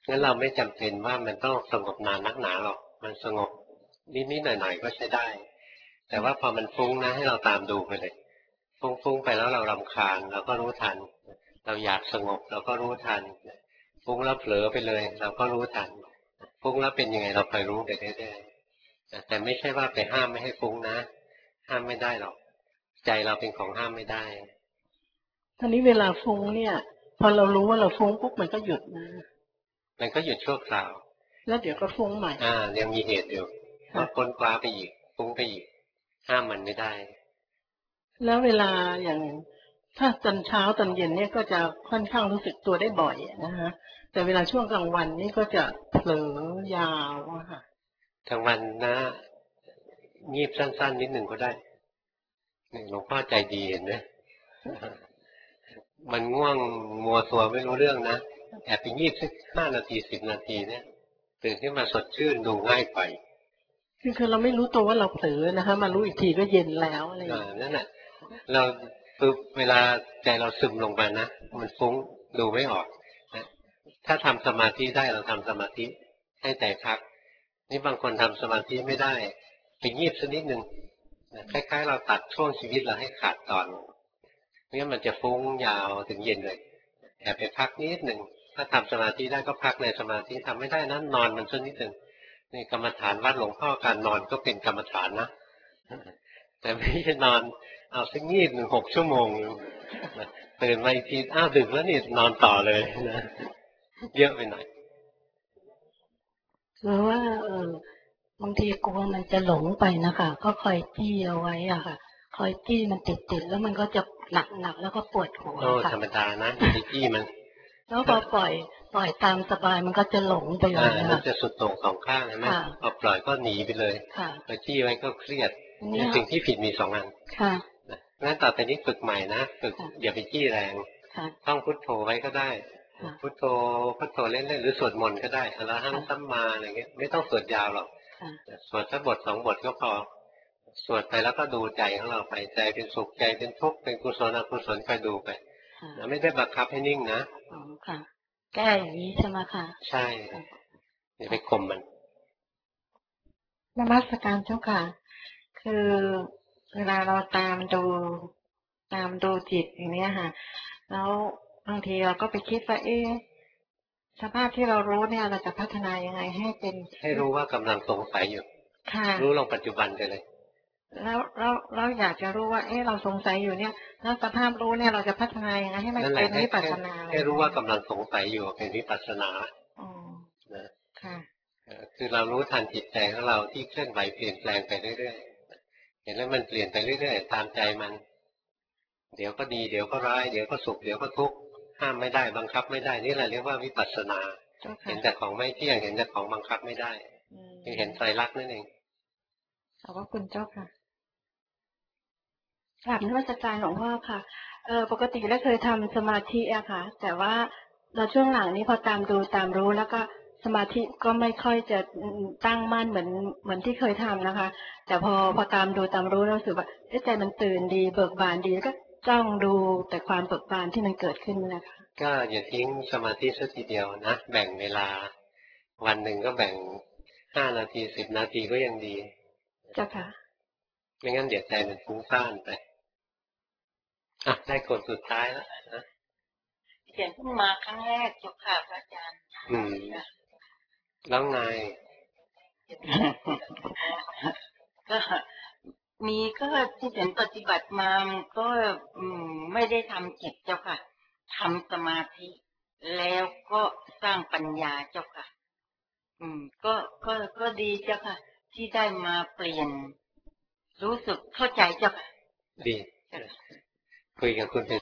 งั้นเราไม่จำเป็นว่ามันต้องสงบนานนักหนาหรอกมันสงบนิดๆหน่อยๆก็ใช้ได้แต่ว่าพอมันฟุ้งนะให้เราตามดูไปเลยฟุ้งไปแล้วเรารำคาญเราก็รู้ทันเราอยากสงบเราก็รู้ทันฟุ้งแล้วเผลอไปเลยเราก็รู้ทันฟุ้งแล้วเป็นยังไงเราคอยรู้ไปเรื่อยๆแต่ไม่ใช่ว่าไปห้ามไม่ให้ฟุ้งนะห้ามไม่ได้หรอกใจเราเป็นของห้ามไม่ได้ทีนี้เวลาฟุ้งเนี่ยพอเรารู้ว่าเราฟุ้งปุ๊บมันก็หยุดนะมันก็หยุดชั่วคราวแล้วเดี๋ยวก็ฟุ้งใหม่ยังมีเหตุอยู่ก็ค้นคว้าไปอีกฟุ้งไปอีกห้ามมันไม่ได้แล้วเวลาอย่างถ้าตอนเช้าตอนเย็นเนี่ยก็จะค่อนข้างรู้สึกตัวได้บ่อยนะฮะแต่เวลาช่วงกลางวันนี่ก็จะเผลอยาวอะค่ะกลางวันนะงีบสั้นๆนิดหนึ่งก็ได้หลวงพ่อใจดีเห็นไหมมันง่วงมัวตัวไม่รู้เรื่องนะแอบไปงีบสัก5 นาที10 นาทีเนี่ยตื่นขึ้นมาสดชื่นดูง่ายไปคือเราไม่รู้ตัวว่าเราเผลอนะคะมารู้อีกทีก็เย็นแล้วอะไรอย่างเงี้ยนั่นแหละเราคือเวลาใจเราซึมลงไปนะมันฟุ้งดูไม่ออกนะถ้าทำสมาธิได้เราทำสมาธิให้ใจพักนี่บางคนทำสมาธิไม่ได้ไปงีบสักนิดนึงคล้ายๆเราตัดช่วงชีวิตเราให้ขาดตอนงั้นมันจะฟุ้งยาวถึงเย็นเลยแอบไปพักนิดหนึ่งถ้าทำสมาธิได้ก็พักในสมาธิทำไม่ได้นั้นนอนมันสักนิดหนึ่งนี่กรรมฐานวัดหลวงพ่อการนอนก็เป็นกรรมฐานนะแต่ไม่ใช่นอนเอาสักงีบ6 ชั่วโมงตื่นมาอีกทีอ้าวดึกแล้วนี่นอนต่อเลยนะเยอะไปหน่อยคือว่าบางทีกลัวมันจะหลงไปนะคะก็คอยจี้เอาไว้อะค่ะคอยจี้มันติดแล้วมันก็จะหนักแล้วก็ปวดหัวค่ะธรรมดานะอย่าไปจี้มันแล้วพอปล่อยตามสบายมันก็จะหลงไปเลยนะคะมันจะสุดโต่งสองข้างใช่ไหมพอปล่อยก็หนีไปเลยพอจี้ไว้ก็เครียดสิ่งที่ผิดมี2 อันค่ะงั้นต่อไปนี้ฝึกใหม่นะฝึกอย่าไปจี้แรงต้องพุทโธไว้ก็ได้พุทโธเล่นๆหรือสวดมนต์ก็ได้อรหังสัมมาอะไรเงี้ยไม่ต้องสวดยาวหรอกสวดสักบท2 บทก็พอสวดไปแล้วก็ดูใจของเราไปใจเป็นสุขใจเป็นทุกข์เป็นกุศลอกุศลคอยดูไปไม่ได้บังคับให้นิ่งนะค่ะแก้อย่างนี้ใช่ไหมคะใช่อย่าไปข่มมันนมัสการเจ้าค่ะคือเวลาเราตามดูจิตอย่างนี้ค่ะแล้วบางทีเราก็ไปคิดว่าสภาพที่เรารู้เนี่ยเราจะพัฒนายังไงให้รู้ว่ากำลังสงสัยอยู่รู้ลงปัจจุบันไปเลยแล้วอยากจะรู้ว่าเราสงสัยอยู่เนี่ยแล้วสภาพรู้เนี่ยเราจะพัฒนายังไงให้มันเป็นวิปัสสนาให้รู้ว่ากำลังสงสัยอยู่เป็นวิปัสสนานะค่ะคือเรารู้ทันจิตใจของเราที่เคลื่อนไหวเปลี่ยนแปลงไปเรื่อยๆเห็นแล้วมันเปลี่ยนไปเรื่อยๆตามใจมันเดี๋ยวก็ดีเดี๋ยวก็ร้ายเดี๋ยวก็สุขเดี๋ยวก็ทุกข์ห้ามไม่ได้บังคับไม่ได้นี่แหละเรียกว่าวิปัสสนาเห็นแต่ของไม่เที่ยงเห็นแต่ของบังคับไม่ได้เห็นไตรลักษณ์นั่นเองขอบคุณเจ้าค่ะกราบนมัสการหลวงพ่อค่ะปกติแล้วเคยทำสมาธิอะค่ะแต่ว่าเราช่วงหลังนี้พอตามดูตามรู้แล้วก็สมาธิก็ไม่ค่อยจะตั้งมั่นเหมือนที่เคยทำนะคะแต่พอตามดูตามรู้แล้วรู้สึกว่าใจมันตื่นดีเบิกบานดีแล้วก็จ้องดูแต่ความเบิกบานที่มันเกิดขึ้นนะคะก็อย่าทิ้งสมาธิสักทีเดียวนะแบ่งเวลาวันหนึ่งก็แบ่ง5 นาที10 นาทีก็ยังดีเจ้าค่ะไม่งั้นเดี๋ยวใจมันฟุ้งซ่านไปได้คนสุดท้ายแล้วนะเขียนขึ้นมาครั้งแรกเจ้าค่ะพระอาจารย์แล้วไงก็มีก็ที่เห็นปฏิบัติมาก็ไม่ได้ทำจิตเจ้าค่ะทำสมาธิแล้วก็สร้างปัญญาเจ้าค่ะก็ดีเจ้าค่ะที่ได้มาเปลี่ยนรู้สึกเข้าใจเจ้าค่ะดีคุยกับคุณ